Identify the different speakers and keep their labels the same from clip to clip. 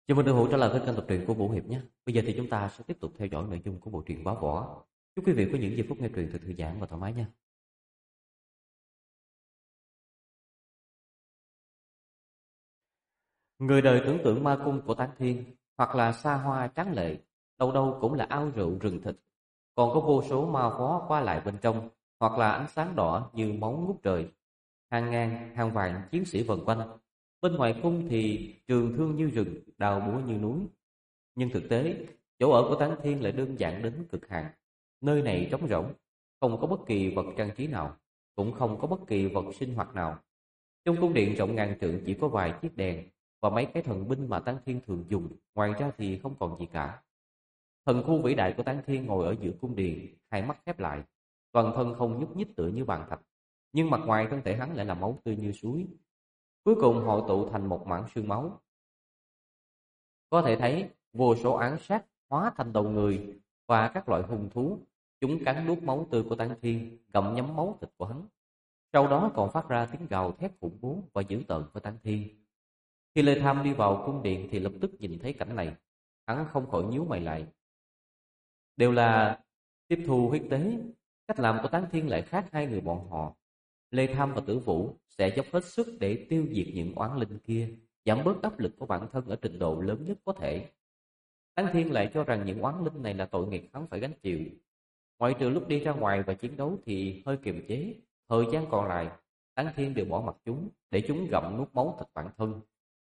Speaker 1: Chào mừng đồng hữu trở lại với kênh đọc truyện của Vũ Hiệp nhé. Bây giờ thì chúng ta sẽ tiếp tục theo dõi nội dung của bộ truyện Bá Võ. Chúc quý vị có những giây phút nghe truyện thật thư giãn và thoải mái nha. Người đời tưởng tượng ma cung của Tán Thiên hoặc là xa hoa tráng lệ, đâu đâu cũng là ao rượu rừng thịt, còn có vô số ma phó qua lại bên trong, hoặc là ánh sáng đỏ như máu ngút trời. Hàng ngàn, hàng vạn chiến sĩ vần quanh. Bên ngoài cung thì trường thương như rừng, đào búa như núi. Nhưng thực tế, chỗ ở của Tán Thiên lại đơn giản đến cực hạn. Nơi này trống rỗng, không có bất kỳ vật trang trí nào, cũng không có bất kỳ vật sinh hoạt nào. Trong cung điện rộng ngàn trượng chỉ có vài chiếc đèn và mấy cái thần binh mà Tán Thiên thường dùng, ngoài ra thì không còn gì cả. Thần khu vĩ đại của Tán Thiên ngồi ở giữa cung điện, hai mắt khép lại, toàn thân không nhúc nhích tựa như bàn thạch, nhưng mặt ngoài thân thể hắn lại là máu tươi như suối, cuối cùng hội tụ thành một mảng xương máu. Có thể thấy vô số án sát hóa thành đầu người và các loại hung thú, chúng cắn nuốt máu tươi của Tán Thiên, gặm nhấm máu thịt của hắn. Sau đó còn phát ra tiếng gào thét khủng bố và dữ tợn với Tán Thiên. Khi Lê Tham đi vào cung điện thì lập tức nhìn thấy cảnh này, hắn không khỏi nhíu mày lại. Đều là tiếp thu huyết tế, cách làm của Tán Thiên lại khác hai người bọn họ. Lê Tham và Tử Vũ sẽ dốc hết sức để tiêu diệt những oán linh kia, giảm bớt áp lực của bản thân ở trình độ lớn nhất có thể. Tán Thiên lại cho rằng những oán linh này là tội nghiệp hắn phải gánh chịu. Ngoại trừ lúc đi ra ngoài và chiến đấu thì hơi kiềm chế, thời gian còn lại, Tán Thiên đều bỏ mặc chúng, để chúng gặm nuốt máu thịt bản thân.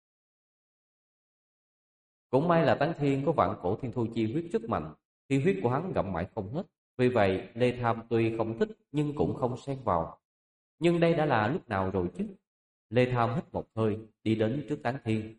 Speaker 1: Cũng may là Tán Thiên có vạn cổ thiên thu chi huyết rất mạnh, thì huyết của hắn gặm mãi không hết. Vì vậy, Lê Tham tuy không thích nhưng cũng không xen vào. Nhưng đây đã là lúc nào rồi chứ? Lê Tham hít một hơi, đi đến trước Tán Thiên.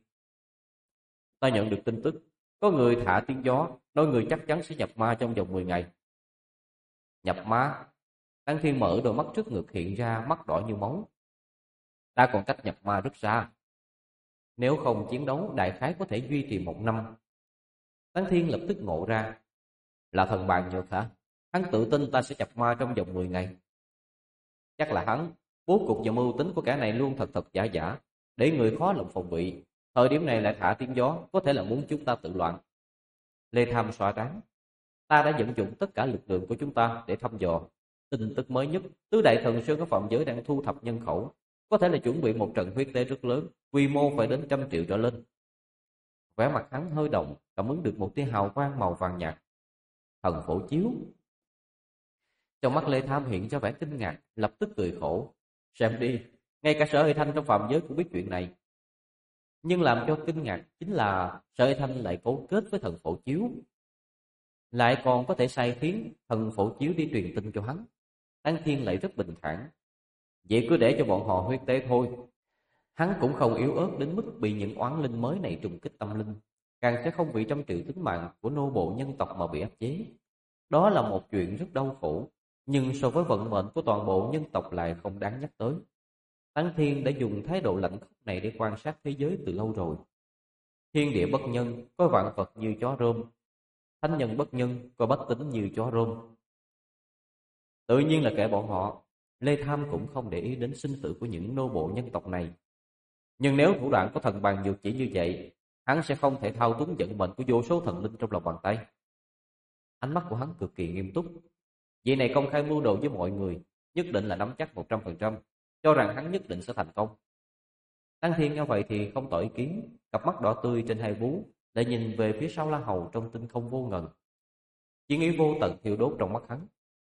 Speaker 1: Ta nhận được tin tức, có người thả tiếng gió, nói người chắc chắn sẽ nhập ma trong vòng 10 ngày. Nhập ma? Tán Thiên mở đôi mắt trước ngực hiện ra mắt đỏ như máu. Ta còn cách nhập ma rất xa. Nếu không chiến đấu, đại khái có thể duy trì 1 năm. Tán Thiên lập tức ngộ ra. Là thần bàn nhược hả? Hắn tự tin ta sẽ nhập ma trong vòng 10 ngày. Chắc là hắn, bố cục và mưu tính của kẻ này luôn thật thật giả giả, để người khó lòng phòng bị. Thời điểm này lại thả tiếng gió, có thể là muốn chúng ta tự loạn. Lê Tham xoa trán. Ta đã vận dụng tất cả lực lượng của chúng ta để thăm dò. Tin tức mới nhất, tứ đại thần sơn ở phạm giới đang thu thập nhân khẩu, có thể là chuẩn bị một trận huyết tế rất lớn, quy mô phải đến 100 triệu trở lên. Vẻ mặt hắn hơi động, cảm ứng được một tia hào quang màu vàng nhạt. Thần phổ chiếu. Trong mắt Lê Tham hiện ra vẻ kinh ngạc, lập tức cười khổ. Xem đi, ngay cả Sở Hơi Thanh trong phạm giới cũng biết chuyện này. Nhưng làm cho kinh ngạc chính là Sở Hơi Thanh lại cấu kết với thần phổ chiếu, lại còn có thể sai khiến thần phổ chiếu đi truyền tin cho hắn. Tán Thiên lại rất bình thản. Vậy cứ để cho bọn họ huyết tế thôi. Hắn cũng không yếu ớt đến mức bị những oán linh mới này trùng kích tâm linh, càng sẽ không vì 100 triệu tính mạng của nô bộ nhân tộc mà bị áp chế. Đó là một chuyện rất đau khổ, nhưng so với vận mệnh của toàn bộ nhân tộc lại không đáng nhắc tới. Tán Thiên đã dùng thái độ lạnh khốc này để quan sát thế giới từ lâu rồi. Thiên địa bất nhân, coi vạn vật như chó rôm. Thánh nhân bất nhân, coi bách tính như chó rôm. Tự nhiên là kệ bọn họ. Lê Tham cũng không để ý đến sinh tử của những nô bộ nhân tộc này. Nhưng nếu thủ đoạn của thần bàn nhược chỉ như vậy, hắn sẽ không thể thao túng vận mệnh của vô số thần linh trong lòng bàn tay. Ánh mắt của hắn cực kỳ nghiêm túc. Vị này công khai mưu đồ với mọi người, nhất định là nắm chắc 100%, cho rằng hắn nhất định sẽ thành công. Tăng Thiên nghe vậy thì không tỏ ý kiến, cặp mắt đỏ tươi trên hai vú lại nhìn về phía sau La Hầu trong tinh không vô ngần. Chiến ý vô tận thiêu đốt trong mắt hắn.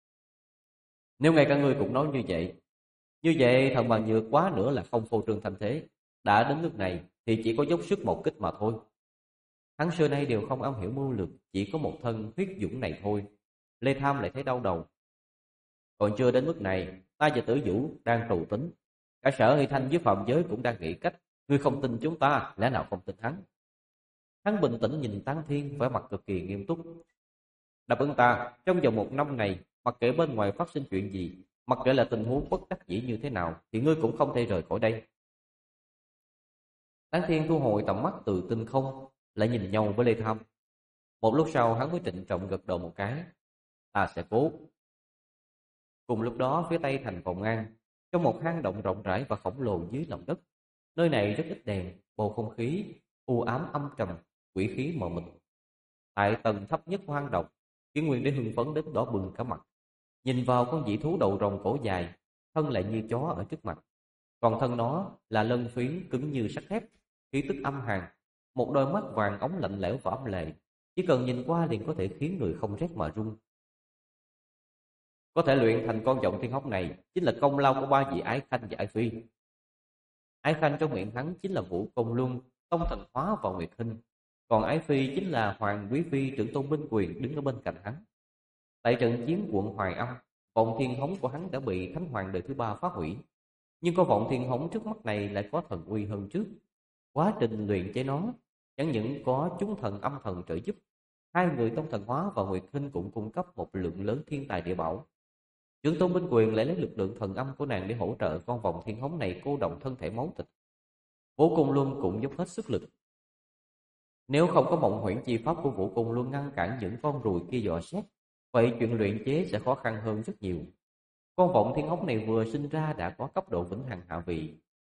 Speaker 1: Nếu ngay cả ngươi cũng nói như vậy thần bàn nhược quá nữa là không phô trương thành thế. Đã đến nước này thì chỉ có dốc sức một kích mà thôi. Hắn xưa nay đều không am hiểu mưu lược, chỉ có một thân huyết dũng này thôi. Lê Tham lại thấy đau đầu. Còn chưa đến mức này, ta và Tử Vũ đang trù tính. Cả Sở Hơi Thanh với phạm giới cũng đang nghĩ cách. Ngươi không tin chúng ta, lẽ nào không tin hắn? Hắn bình tĩnh nhìn Tán Thiên, vẻ mặt cực kỳ nghiêm túc. Đáp ứng ta, trong vòng 1 năm này, mặc kệ bên ngoài phát sinh chuyện gì, mặc kệ là tình huống bất đắc dĩ như thế nào, thì ngươi cũng không thể rời khỏi đây. Tán Thiên thu hồi tầm mắt từ tinh không, lại nhìn nhau với Lê Tham. Một lúc sau hắn mới trịnh trọng gật đầu một cái. Ta sẽ cố. Cùng lúc đó phía tây thành Phòng An, trong một hang động rộng rãi và khổng lồ dưới lòng đất. Nơi này rất ít đèn, bầu không khí u ám âm trầm, quỷ khí mờ mịt. Tại tầng thấp nhất của hang động, Kiến Nguyên Đế hưng phấn đến đỏ bừng cả mặt. Nhìn vào con dị thú đầu rồng cổ dài, thân lại như chó ở trước mặt. Còn thân nó là lân phiến cứng như sắt thép, khí tức âm hàn, một đôi mắt vàng óng lạnh lẽo và âm lệ, chỉ cần nhìn qua liền có thể khiến người không rét mà run. Có thể luyện thành con giọng thiên hống này chính là công lao của ba vị Ái Khanh và Ái Phi. Ái Khanh trong miệng hắn chính là Vũ Công Luân, Tông Thần Hóa và Nguyệt Hinh, còn Ái Phi chính là Hoàng Quý Phi trưởng tôn binh quyền đứng ở bên cạnh hắn. Tại trận chiến quận Hoài Âm, vọng thiên hống của hắn đã bị Thánh Hoàng đời thứ ba phá hủy, nhưng con vọng thiên hống trước mắt này lại có thần uy hơn trước. Quá trình luyện chế nó chẳng những có chúng thần âm thần trợ giúp, hai người Tông Thần Hóa và Nguyệt Hinh cũng cung cấp một lượng lớn thiên tài địa bảo. Trưởng tôn binh quyền lại lấy lực lượng thần âm của nàng để hỗ trợ con vọng thiên hống này cô động thân thể máu thịt. Vũ Cung Luân cũng dốc hết sức lực. Nếu không có mộng huyễn chi pháp của Vũ Cung Luân ngăn cản những con ruồi kia dò xét, vậy chuyện luyện chế sẽ khó khăn hơn rất nhiều. Con vọng thiên hống này vừa sinh ra đã có cấp độ vĩnh hằng hạ vị.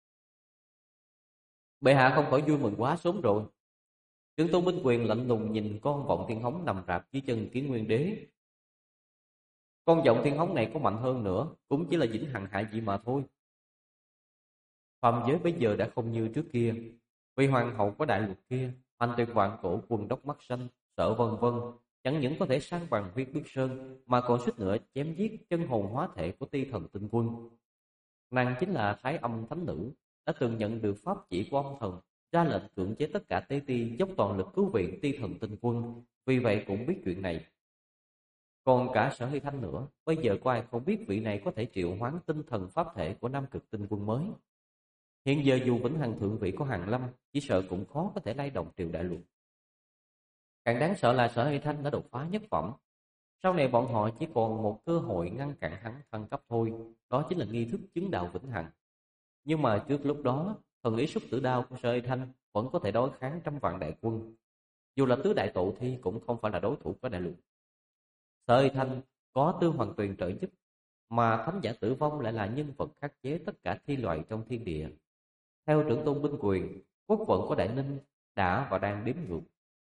Speaker 1: Bệ hạ không khỏi vui mừng quá sớm rồi. Trưởng tôn binh quyền lạnh lùng nhìn con vọng thiên hống nằm rạp dưới chân Kiến Nguyên Đế. Con vọng thiên hống này có mạnh hơn nữa cũng chỉ là vĩnh hằng hạ vị mà thôi. Phàm giới bây giờ đã không như trước kia. Vì hoàng hậu có đại luật kia, anh tuyệt vạn cổ quân đốc mắt xanh, Sở Vân Vân chẳng những có thể sang bằng huyết bức sơn, mà còn suýt nữa chém giết chân hồn hóa thể của Ti Thần Tinh Quân. Nàng chính là Thái Âm Thánh Nữ, đã từng nhận được pháp chỉ của ông thần, ra lệnh cưỡng chế tất cả Tế Ti dốc toàn lực cứu viện Ti Thần Tinh Quân, vì vậy cũng biết chuyện này. Còn cả Sở Hy Thanh nữa, bây giờ có ai không biết vị này có thể triệu hoán tinh thần pháp thể của Nam Cực Tinh Quân mới. Hiện giờ dù vĩnh hằng thượng vị có Hàn Lâm, chỉ sợ cũng khó có thể lay động triều đại luật. Càng đáng sợ là Sở Hy Thanh đã đột phá nhất phẩm. Sau này bọn họ chỉ còn một cơ hội ngăn cản hắn thăng cấp thôi, đó chính là nghi thức chứng đạo vĩnh hằng. Nhưng mà trước lúc đó, thần ý xuất tử đao của Sở Hy Thanh vẫn có thể đối kháng trăm vạn đại quân. Dù là tứ đại tổ thi cũng không phải là đối thủ của đại luật. Sở Hy Thanh có Tư Hoàng Tuyền trợ giúp, mà Thánh Giả Tử Vong lại là nhân vật khắc chế tất cả thi loại trong thiên địa. Theo trưởng tôn binh quyền, quốc vận của Đại Ninh đã và đang đếm ngược.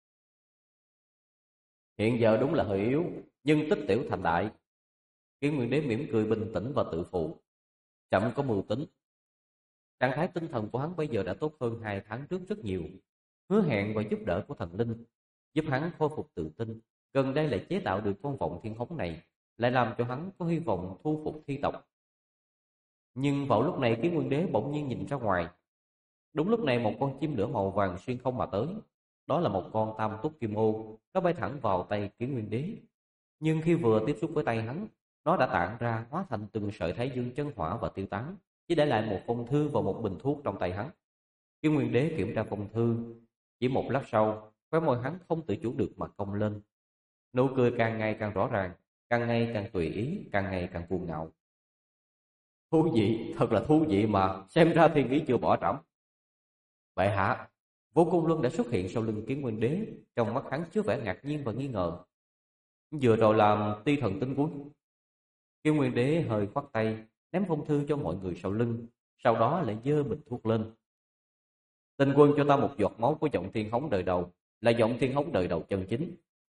Speaker 1: Hiện giờ đúng là hơi yếu, nhưng tích tiểu thành đại. Kiến Nguyên Đế mỉm cười bình tĩnh và tự phụ. Chậm có mưu tính. Trạng thái tinh thần của hắn bây giờ đã tốt hơn 2 tháng trước rất nhiều. Hứa hẹn và giúp đỡ của thần linh giúp hắn khôi phục tự tin. Gần đây lại chế tạo được con vọng thiên hống này, lại làm cho hắn có hy vọng thu phục thi tộc. Nhưng vào lúc này Kiến Nguyên Đế bỗng nhiên nhìn ra ngoài. Đúng lúc này một con chim lửa màu vàng xuyên không mà tới. Đó là một con tam túc kim ô, nó bay thẳng vào tay Kiến Nguyên Đế. Nhưng khi vừa tiếp xúc với tay hắn, nó đã tản ra hóa thành từng sợi thái dương chân hỏa và tiêu tán, chỉ để lại một phong thư và một bình thuốc trong tay hắn. Kiến Nguyên Đế kiểm tra phong thư, chỉ một lát sau, khóe môi hắn không tự chủ được mà cong lên. Nụ cười càng ngày càng rõ ràng, càng ngày càng tùy ý, càng ngày càng cuồng ngạo. Thú vị, thật là thú vị mà, xem ra thiên ý chưa bỏ trẫm. Bệ hạ, Vô Cung Luân đã xuất hiện sau lưng Kiến Nguyên Đế, trong mắt hắn chứa vẻ ngạc nhiên và nghi ngờ. Vừa rồi làm Ti Thần Tinh Quân. Kiến Nguyên Đế hơi khoát tay, ném phong thư cho mọi người sau lưng, sau đó lại giơ bình thuốc lên. Tinh Quân cho ta một giọt máu của vọng thiên hống đời đầu, là vọng thiên hống đời đầu chân chính.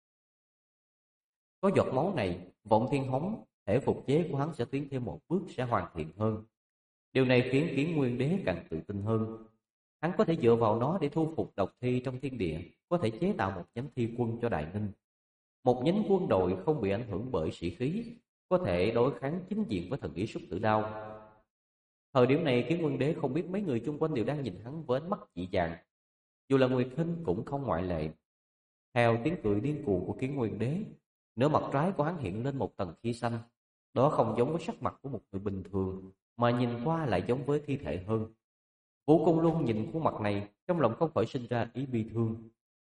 Speaker 1: Có giọt máu này, vọng thiên hống thể phục chế của hắn sẽ tiến thêm một bước, sẽ hoàn thiện hơn. Điều này khiến Kiến Nguyên Đế càng tự tin hơn. Hắn có thể dựa vào nó để thu phục độc thi trong thiên địa, có thể chế tạo một nhánh thi quân cho Đại Ninh. Một nhánh quân đội không bị ảnh hưởng bởi sĩ khí, có thể đối kháng chính diện với thần ý xuất tử đao. Thời điểm này Kiến Nguyên Đế không biết mấy người chung quanh đều đang nhìn hắn với ánh mắt dị dạng. Dù là Nguyệt Hinh cũng không ngoại lệ. Theo tiếng cười điên cuồng của Kiến Nguyên Đế, nửa mặt trái của hắn hiện lên một tầng khí xanh. Đó không giống với sắc mặt của một người bình thường, mà nhìn qua lại giống với thi thể hơn. Vũ Công Luân nhìn khuôn mặt này, trong lòng không khỏi sinh ra ý bi thương.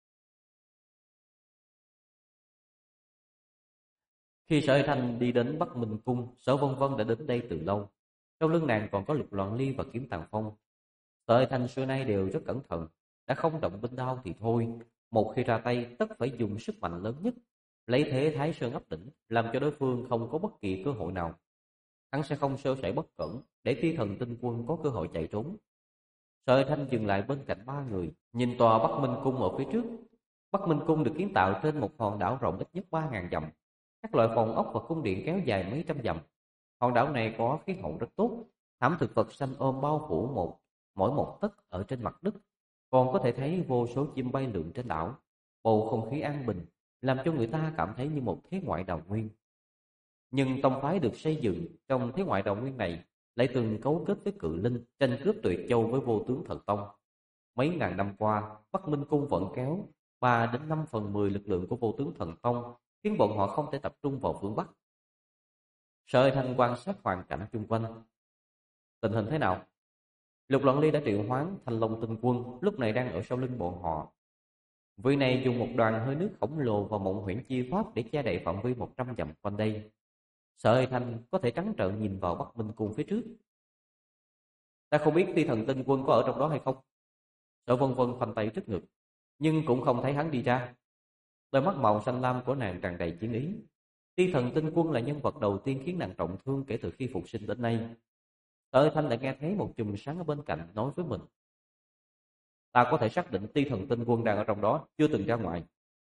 Speaker 1: Khi Sở Hy Thanh đi đến Bắc Minh Cung, Sở Vân Vân đã đến đây từ lâu. Trong lưng nàng còn có Lục Loạn Ly và Kiếm Tàng Phong. Sở Hy Thanh xưa nay đều rất cẩn thận, đã không động binh đao thì thôi, một khi ra tay tất phải dùng sức mạnh lớn nhất, lấy thế Thái Sơn áp đỉnh, làm cho đối phương không có bất kỳ cơ hội nào. Hắn sẽ không sơ sẩy bất cẩn, để Ti Thần Tinh Quân có cơ hội chạy trốn. Sở Thanh dừng lại bên cạnh ba người, nhìn tòa Bắc Minh Cung ở phía trước, Bắc Minh Cung được kiến tạo trên một hòn đảo rộng ít nhất 3.000 dặm. Các loại phòng ốc và cung điện kéo dài mấy trăm dặm. Hòn đảo này có khí hậu rất tốt, thảm thực vật xanh bao phủ mỗi một tấc ở trên mặt đất. Còn có thể thấy vô số chim bay lượn trên đảo. Bầu không khí an bình, làm cho người ta cảm thấy như một thế ngoại đào nguyên. Nhưng tông phái được xây dựng trong thế ngoại đào nguyên này lại từng cấu kết với cự linh, tranh cướp Tuyệt Châu với Vô Tướng Thần Tông. Mấy ngàn năm qua, Bắc Minh Cung vẫn kéo 3 đến 5/10 lực lượng của Vô Tướng Thần Tông, khiến bọn họ không thể tập trung vào phương Bắc. Sở Thanh quan sát hoàn cảnh chung quanh. Tình hình thế nào? Lục Loạn Ly đã triệu hoán Thanh Long Tinh Quân, lúc này đang ở sau lưng bọn họ. Vị này dùng một đoàn hơi nước khổng lồ và mộng huyễn chi pháp để che đậy phạm vi 100 dặm quanh đây. Sở Thanh có thể trắng trợn nhìn vào Bắc Minh Cung phía trước. Ta không biết Ti Thần Tinh Quân có ở trong đó hay không. Sở Vân Vân khoanh tay trước ngực, nhưng cũng không thấy hắn đi ra. Đôi mắt màu xanh lam của nàng tràn đầy chiến ý. Ti Thần Tinh Quân là nhân vật đầu tiên khiến nàng trọng thương kể từ khi phục sinh đến nay. Sở Thanh lại nghe thấy một chùm sáng ở bên cạnh nói với mình: ta có thể xác định Ti Thần Tinh Quân đang ở trong đó, chưa từng ra ngoài.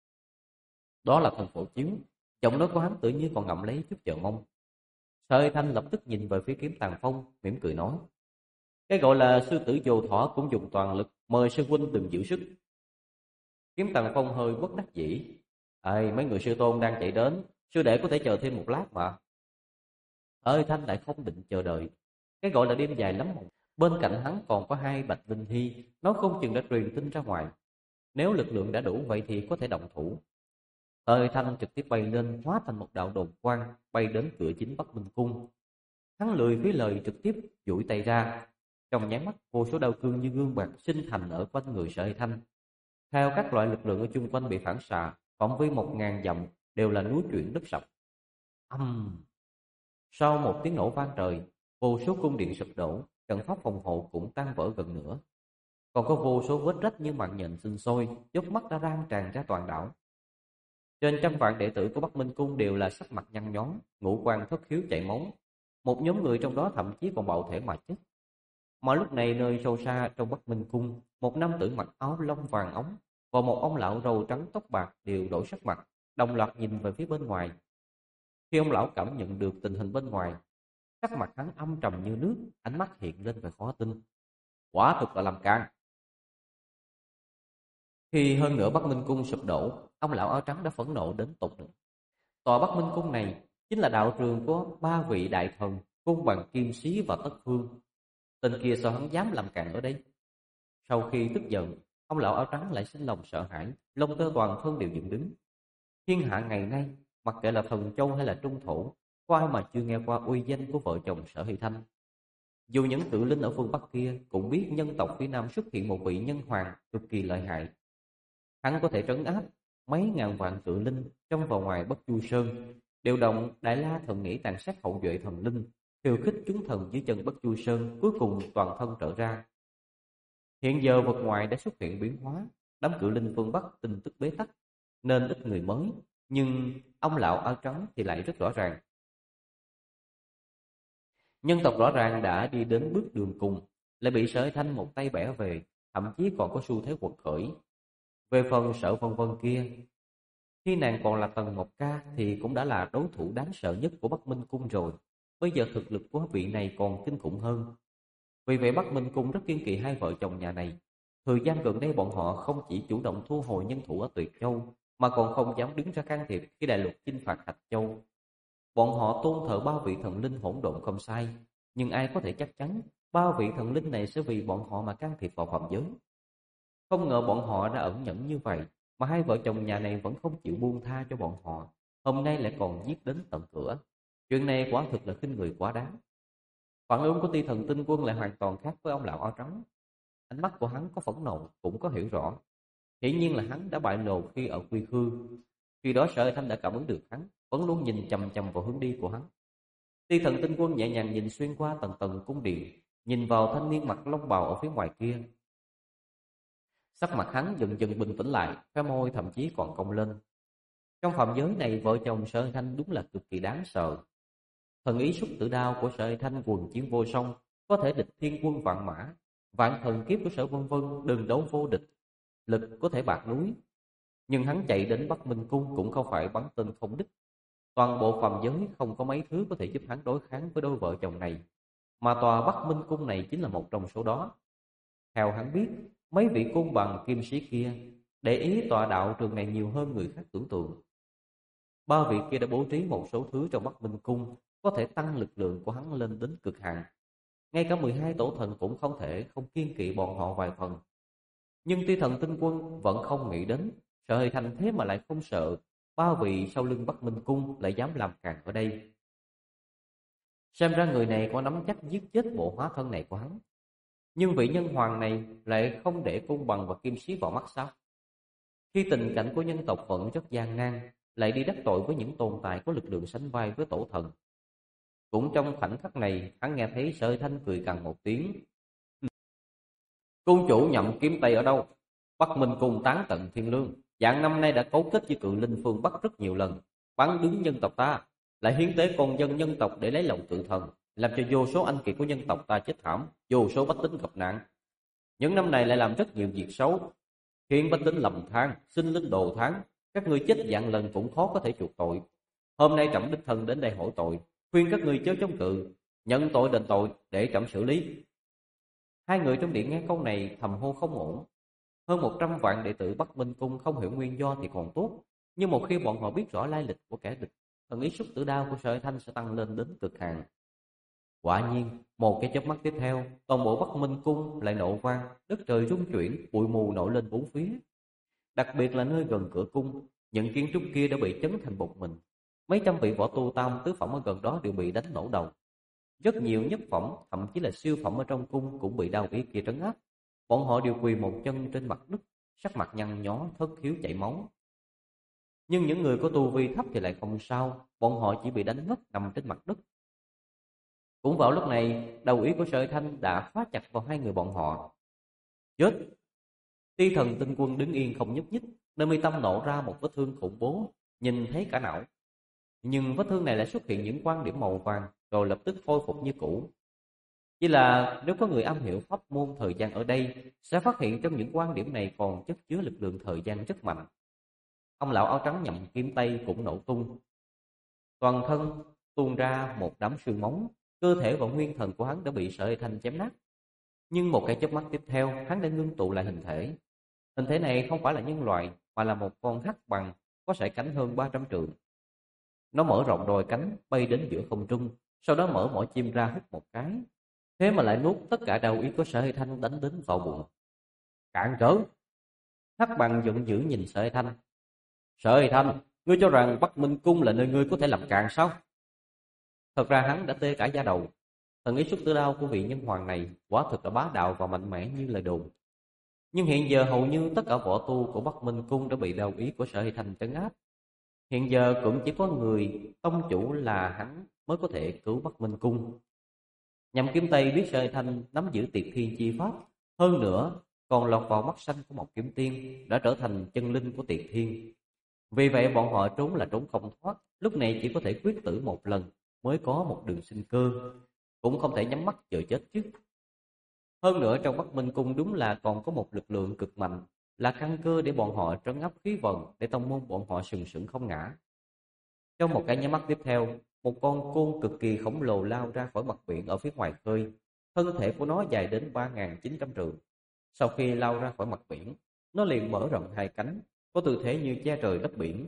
Speaker 1: Đó là thần phổ chiếu. Giọng nói của hắn tự nhiên còn ngậm lấy chút chờ mong. Sở Thanh lập tức nhìn về phía Kiếm Tàng Phong, mỉm cười nói: cái gọi là sư tử Dồ Thỏ cũng dùng toàn lực, mời sư huynh đừng giữ sức. Kiếm Tàng Phong hơi bất đắc dĩ: mấy người sư tôn đang chạy đến, sư đệ có thể chờ thêm một lát mà. Thanh lại không định chờ đợi. Cái gọi là đêm dài lắm mộng. Bên cạnh hắn còn có 2 Bạch Linh Hy, nó không chừng đã truyền tin ra ngoài. Nếu lực lượng đã đủ vậy thì có thể động thủ. Thanh trực tiếp bay lên, hóa thành một đạo đồn quang, bay đến cửa chính Bắc Minh Cung. Hắn lười phí lời, trực tiếp duỗi tay ra. Trong nháy mắt, vô số đao cương như gương bạc sinh thành ở quanh người Sở Thanh. Theo các loại lực lượng ở chung quanh bị phản xạ, phạm vi 1.000 dặm đều là núi chuyển đất sập. Sau một tiếng nổ vang trời, vô số cung điện sụp đổ, trận pháp phòng hộ cũng tan vỡ gần nửa. Còn có vô số vết rách như mạng nhện sinh sôi, dốc mắt đã lan tràn ra toàn đảo. Trên trăm vạn đệ tử của Bắc Minh Cung đều là sắc mặt nhăn nhó, ngũ quan thất khiếu chảy máu. Một nhóm người trong đó thậm chí còn bạo thể mà chết. Mà lúc này nơi sâu xa trong Bắc Minh Cung, một nam tử mặc áo lông vàng óng và một ông lão râu trắng tóc bạc đều đổi sắc mặt, đồng loạt nhìn về phía bên ngoài. Khi ông lão cảm nhận được tình hình bên ngoài, sắc mặt hắn âm trầm như nước, ánh mắt hiện lên vẻ khó tin. Quả thực là làm can. Khi hơn nữa Bắc Minh Cung sụp đổ, ông lão áo trắng đã phẫn nộ đến tột đỉnh. Tòa Bắc Minh Cung này chính là đạo trường của 3 vị đại thần Cung Bằng, Kim Sĩ và Tất Phương. Tên kia sao hắn dám làm càn ở đây? Sau khi tức giận, ông lão áo trắng lại sinh lòng sợ hãi, lông tơ toàn thân đều dựng đứng. Thiên hạ ngày nay, mặc kệ là Thần Châu hay là Trung Thổ, có ai mà chưa nghe qua uy danh của vợ chồng Sở Hy Thanh. Dù những cự linh ở phương Bắc kia cũng biết nhân tộc phía Nam xuất hiện một vị nhân hoàng cực kỳ lợi hại. Hắn có thể trấn áp mấy ngàn vạn cự linh trong và ngoài Bất Chu Sơn, điều động Đại La Thần Nghĩ tàn sát hậu duệ thần linh, khiêu khích chúng thần dưới chân Bất Chu Sơn, cuối cùng toàn thân trở ra. Hiện giờ vật ngoài đã xuất hiện biến hóa, đám cự linh phương Bắc tin tức bế tắc, nên ít người mới, nhưng ông lão áo trắng thì lại rất rõ ràng. Nhân tộc rõ ràng đã đi đến bước đường cùng, lại bị Sở Thanh một tay bẻ về, thậm chí còn có xu thế quật khởi. Về phần Sở Vân Vân kia, khi nàng còn là tầng 1K thì cũng đã là đối thủ đáng sợ nhất của Bắc Minh Cung rồi. Bây giờ thực lực của vị này còn kinh khủng hơn. Vì vậy Bắc Minh Cung rất kiên kỵ 2 vợ chồng nhà này. Thời gian gần đây bọn họ không chỉ chủ động thu hồi nhân thủ ở Tuyệt Châu, mà còn không dám đứng ra can thiệp khi đại lục chinh phạt Thạch Châu. Bọn họ tôn thờ 3 vị thần linh hỗn độn không sai, nhưng ai có thể chắc chắn 3 vị thần linh này sẽ vì bọn họ mà can thiệp vào phạm giới. Không ngờ bọn họ đã ẩn nhẫn như vậy, mà 2 vợ chồng nhà này vẫn không chịu buông tha cho bọn họ, hôm nay lại còn giết đến tận cửa. Chuyện này quả thực là khinh người quá đáng. Phản ứng của Ti Thần Tinh Quân lại hoàn toàn khác với ông lão áo trắng. Ánh mắt của hắn có phẫn nộ, cũng có hiểu rõ. Hiển nhiên là hắn đã bại lộ khi ở Quy Khư. Khi đó Sở Thanh đã cảm ứng được hắn, vẫn luôn nhìn chằm chằm vào hướng đi của hắn. Ti Thần Tinh Quân nhẹ nhàng nhìn xuyên qua tầng tầng cung điện, nhìn vào thanh niên mặc long bào ở phía ngoài kia. Sắc mặt hắn dần dần bình tĩnh lại, cái môi thậm chí còn cong lên. Trong phạm giới này, vợ chồng Sở Thanh đúng là cực kỳ đáng sợ. Thần ý Xúc Tử Đao của Sở Thanh quần chiến vô song, có thể địch thiên quân vạn mã. Vạn thần kiếp của Sở Vân Vân đừng đấu vô địch, lực có thể bạc núi. Nhưng hắn chạy đến Bắc Minh Cung cũng không phải bắn tên không đích. Toàn bộ phàm giới không có mấy thứ có thể giúp hắn đối kháng với đôi vợ chồng này, mà tòa Bắc Minh Cung này chính là một trong số đó. Theo hắn biết, mấy vị côn bằng kim sĩ kia để ý tọa đạo trường này nhiều hơn người khác tưởng tượng. Ba vị kia đã bố trí một số thứ trong Bắc Minh Cung có thể tăng lực lượng của hắn lên đến cực hạn. Ngay cả 12 tổ thần cũng không thể không kiên kỵ bọn họ vài phần. Nhưng Ti Thần Tinh Quân vẫn không nghĩ đến, sợ Hề Thành thế mà lại không sợ, ba vị sau lưng Bắc Minh Cung lại dám làm càn ở đây. Xem ra người này có nắm chắc giết chết bộ hóa thân này của hắn. Nhưng vị nhân hoàng này lại không để côn bằng và kim sĩ vào mắt sao? Khi tình cảnh của nhân tộc vẫn rất gian nan, lại đi đắc tội với những tồn tại có lực lượng sánh vai với tổ thần. Cũng trong khoảnh khắc này, hắn nghe thấy Sở Thanh cười gằn một tiếng. Cung chủ nhậm kiếm tây ở đâu? Bắc Minh Cung tán tận thiên lương, dạng năm nay đã cấu kết với cự linh phương Bắc rất nhiều lần, bắn đứng nhân tộc ta, lại hiến tế con dân nhân tộc để lấy lòng cự thần, làm cho vô số anh kiệt của nhân tộc ta chết thảm, vô số bách tính gặp nạn. Những năm này lại làm rất nhiều việc xấu, khiến bách tính lầm than, sinh linh đồ tháng, các ngươi chết vạn lần cũng khó có thể chuộc tội. Hôm nay trẫm đích thân đến đây hỏi tội, khuyên các ngươi chớ chống cự, nhận tội đền tội để trẫm xử lý. Hai người trong điện nghe câu này thầm hô không ổn. Hơn 100 vạn đệ tử Bắc Minh Cung không hiểu nguyên do thì còn tốt, nhưng một khi bọn họ biết rõ lai lịch của kẻ địch, thần ý xúc tử đao của Sở Thanh sẽ tăng lên đến cực hạn. Quả nhiên, một cái chớp mắt tiếp theo, toàn bộ Bắc Minh Cung lại nổ vang, đất trời rung chuyển, bụi mù nổi lên bốn phía. Đặc biệt là nơi gần cửa cung, những kiến trúc kia đã bị chấn thành bột mịn. Mấy trăm vị võ tu tam tứ phẩm ở gần đó đều bị đánh nổ đầu. Rất nhiều nhất phẩm, thậm chí là siêu phẩm ở trong cung cũng bị đao ý kia trấn áp. Bọn họ đều quỳ một chân trên mặt đất, sắc mặt nhăn nhó, thất khiếu chảy máu. Nhưng những người có tu vi thấp thì lại không sao, bọn họ chỉ bị đánh ngất nằm trên mặt đất. Cũng vào lúc này, đầu ý của Sở Thanh đã khóa chặt vào hai người bọn họ. Chết! Ti Thần Tinh Quân đứng yên không nhúc nhích, nơi mi tâm nổ ra một vết thương khủng bố, nhìn thấy cả não. Nhưng vết thương này lại xuất hiện những quan điểm màu vàng, rồi lập tức khôi phục như cũ. Chỉ là nếu có người am hiểu pháp môn thời gian ở đây, sẽ phát hiện trong những quan điểm này còn chất chứa lực lượng thời gian rất mạnh. Ông lão áo trắng nhậm kiếm tây cũng nổ tung. Toàn thân tuôn ra một đám xương máu, cơ thể và nguyên thần của hắn đã bị Sở Thanh chém nát. Nhưng một cái chớp mắt tiếp theo, hắn đã ngưng tụ lại hình thể. Hình thể này không phải là nhân loại, mà là một con hắc bằng có sải cánh hơn 300 trượng. Nó mở rộng đôi cánh, bay đến giữa không trung, sau đó mở mỏ chim ra hút một cái. Thế mà lại nuốt tất cả đau ý của Sở Thanh đánh đến vào bụng. Cản trở! Hắc bằng giận dữ nhìn Sở Thanh. Sở Thanh, ngươi cho rằng Bắc Minh Cung là nơi ngươi có thể làm càn sao? Thật ra hắn đã tê cả da đầu. Thần ý xúc tử đao của vị nhân hoàng này quả thực là bá đạo và mạnh mẽ như lời đồn. Nhưng hiện giờ hầu như tất cả võ tu của Bắc Minh Cung đã bị đao ý của Sở Thanh trấn áp. Hiện giờ cũng chỉ có người tông chủ là hắn mới có thể cứu Bắc Minh Cung. Nhậm kiếm tây biết Sở Thanh nắm giữ Tiệt Thiên chi pháp, hơn nữa còn lọt vào mắt xanh của một kiếm tiên, đã trở thành chân linh của Tiệt Thiên. Vì vậy bọn họ trốn là trốn không thoát, lúc này chỉ có thể quyết tử một lần mới có một đường sinh cơ, cũng không thể nhắm mắt chờ chết chứ. Hơn nữa trong Bắc Minh Cung đúng là còn có một lực lượng cực mạnh, là căn cơ để bọn họ trấn áp khí vận, để tông môn bọn họ sừng sững không ngã. Trong một cái nháy mắt tiếp theo, một con côn cực kỳ khổng lồ lao ra khỏi mặt biển ở phía ngoài khơi. Thân thể của nó dài đến 3.900 trượng. Sau khi lao ra khỏi mặt biển, nó liền mở rộng hai cánh, có tư thế như che trời lấp biển.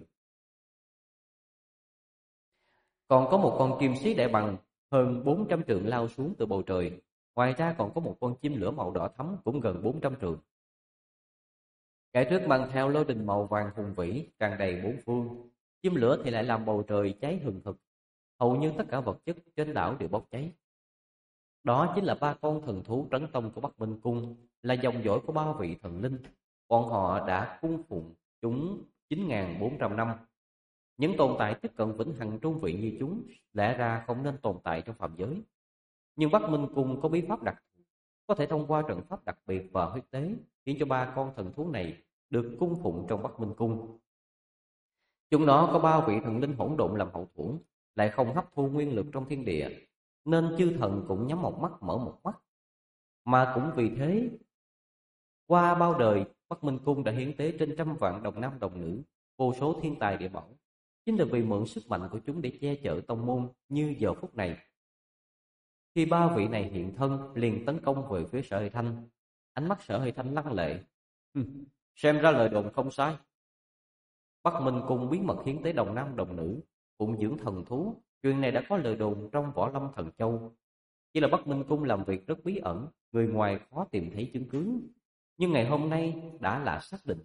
Speaker 1: Còn có một con kim sĩ đại bằng hơn 400 trượng lao xuống từ bầu trời. Ngoài ra còn có một con chim lửa màu đỏ thắm cũng gần 400 trượng. Cái trước mang theo lôi đình màu vàng hùng vĩ, tràn đầy bốn phương. Chim lửa thì lại làm bầu trời cháy hừng hực. Hầu như tất cả vật chất trên đảo đều bốc cháy. Đó chính là ba con thần thú trấn tông của Bắc Minh Cung, là dòng dõi của ba vị thần linh. Bọn họ đã cung phụng chúng 9.400 năm. Những tồn tại tiếp cận vĩnh hằng trung vị như chúng lẽ ra không nên tồn tại trong phạm giới. Nhưng Bắc Minh Cung có bí pháp đặc thù, có thể thông qua trận pháp đặc biệt và huyết tế, khiến cho ba con thần thú này được cung phụng trong Bắc Minh Cung. Chúng nó có ba vị thần linh hỗn độn làm hậu thuẫn, lại không hấp thu nguyên lực trong thiên địa, nên chư thần cũng nhắm một mắt mở một mắt. Mà cũng vì thế, qua bao đời, Bắc Minh Cung đã hiến tế trên trăm vạn đồng nam đồng nữ, vô số thiên tài địa bảo, chính là vì mượn sức mạnh của chúng để che chở tông môn. Như giờ phút này, khi ba vị này hiện thân, liền tấn công về phía Sở Hơi Thanh. Ánh mắt Sở Hơi Thanh lăng lệ. Xem ra lời đồn không sai. Bắc Minh Cung bí mật hiến tế đồng nam đồng nữ, phụng dưỡng thần thú, chuyện này đã có lời đồn trong Võ Lâm Thần Châu. Chỉ là Bắc Minh Cung làm việc rất bí ẩn, người ngoài khó tìm thấy chứng cứ, nhưng ngày hôm nay đã là xác định.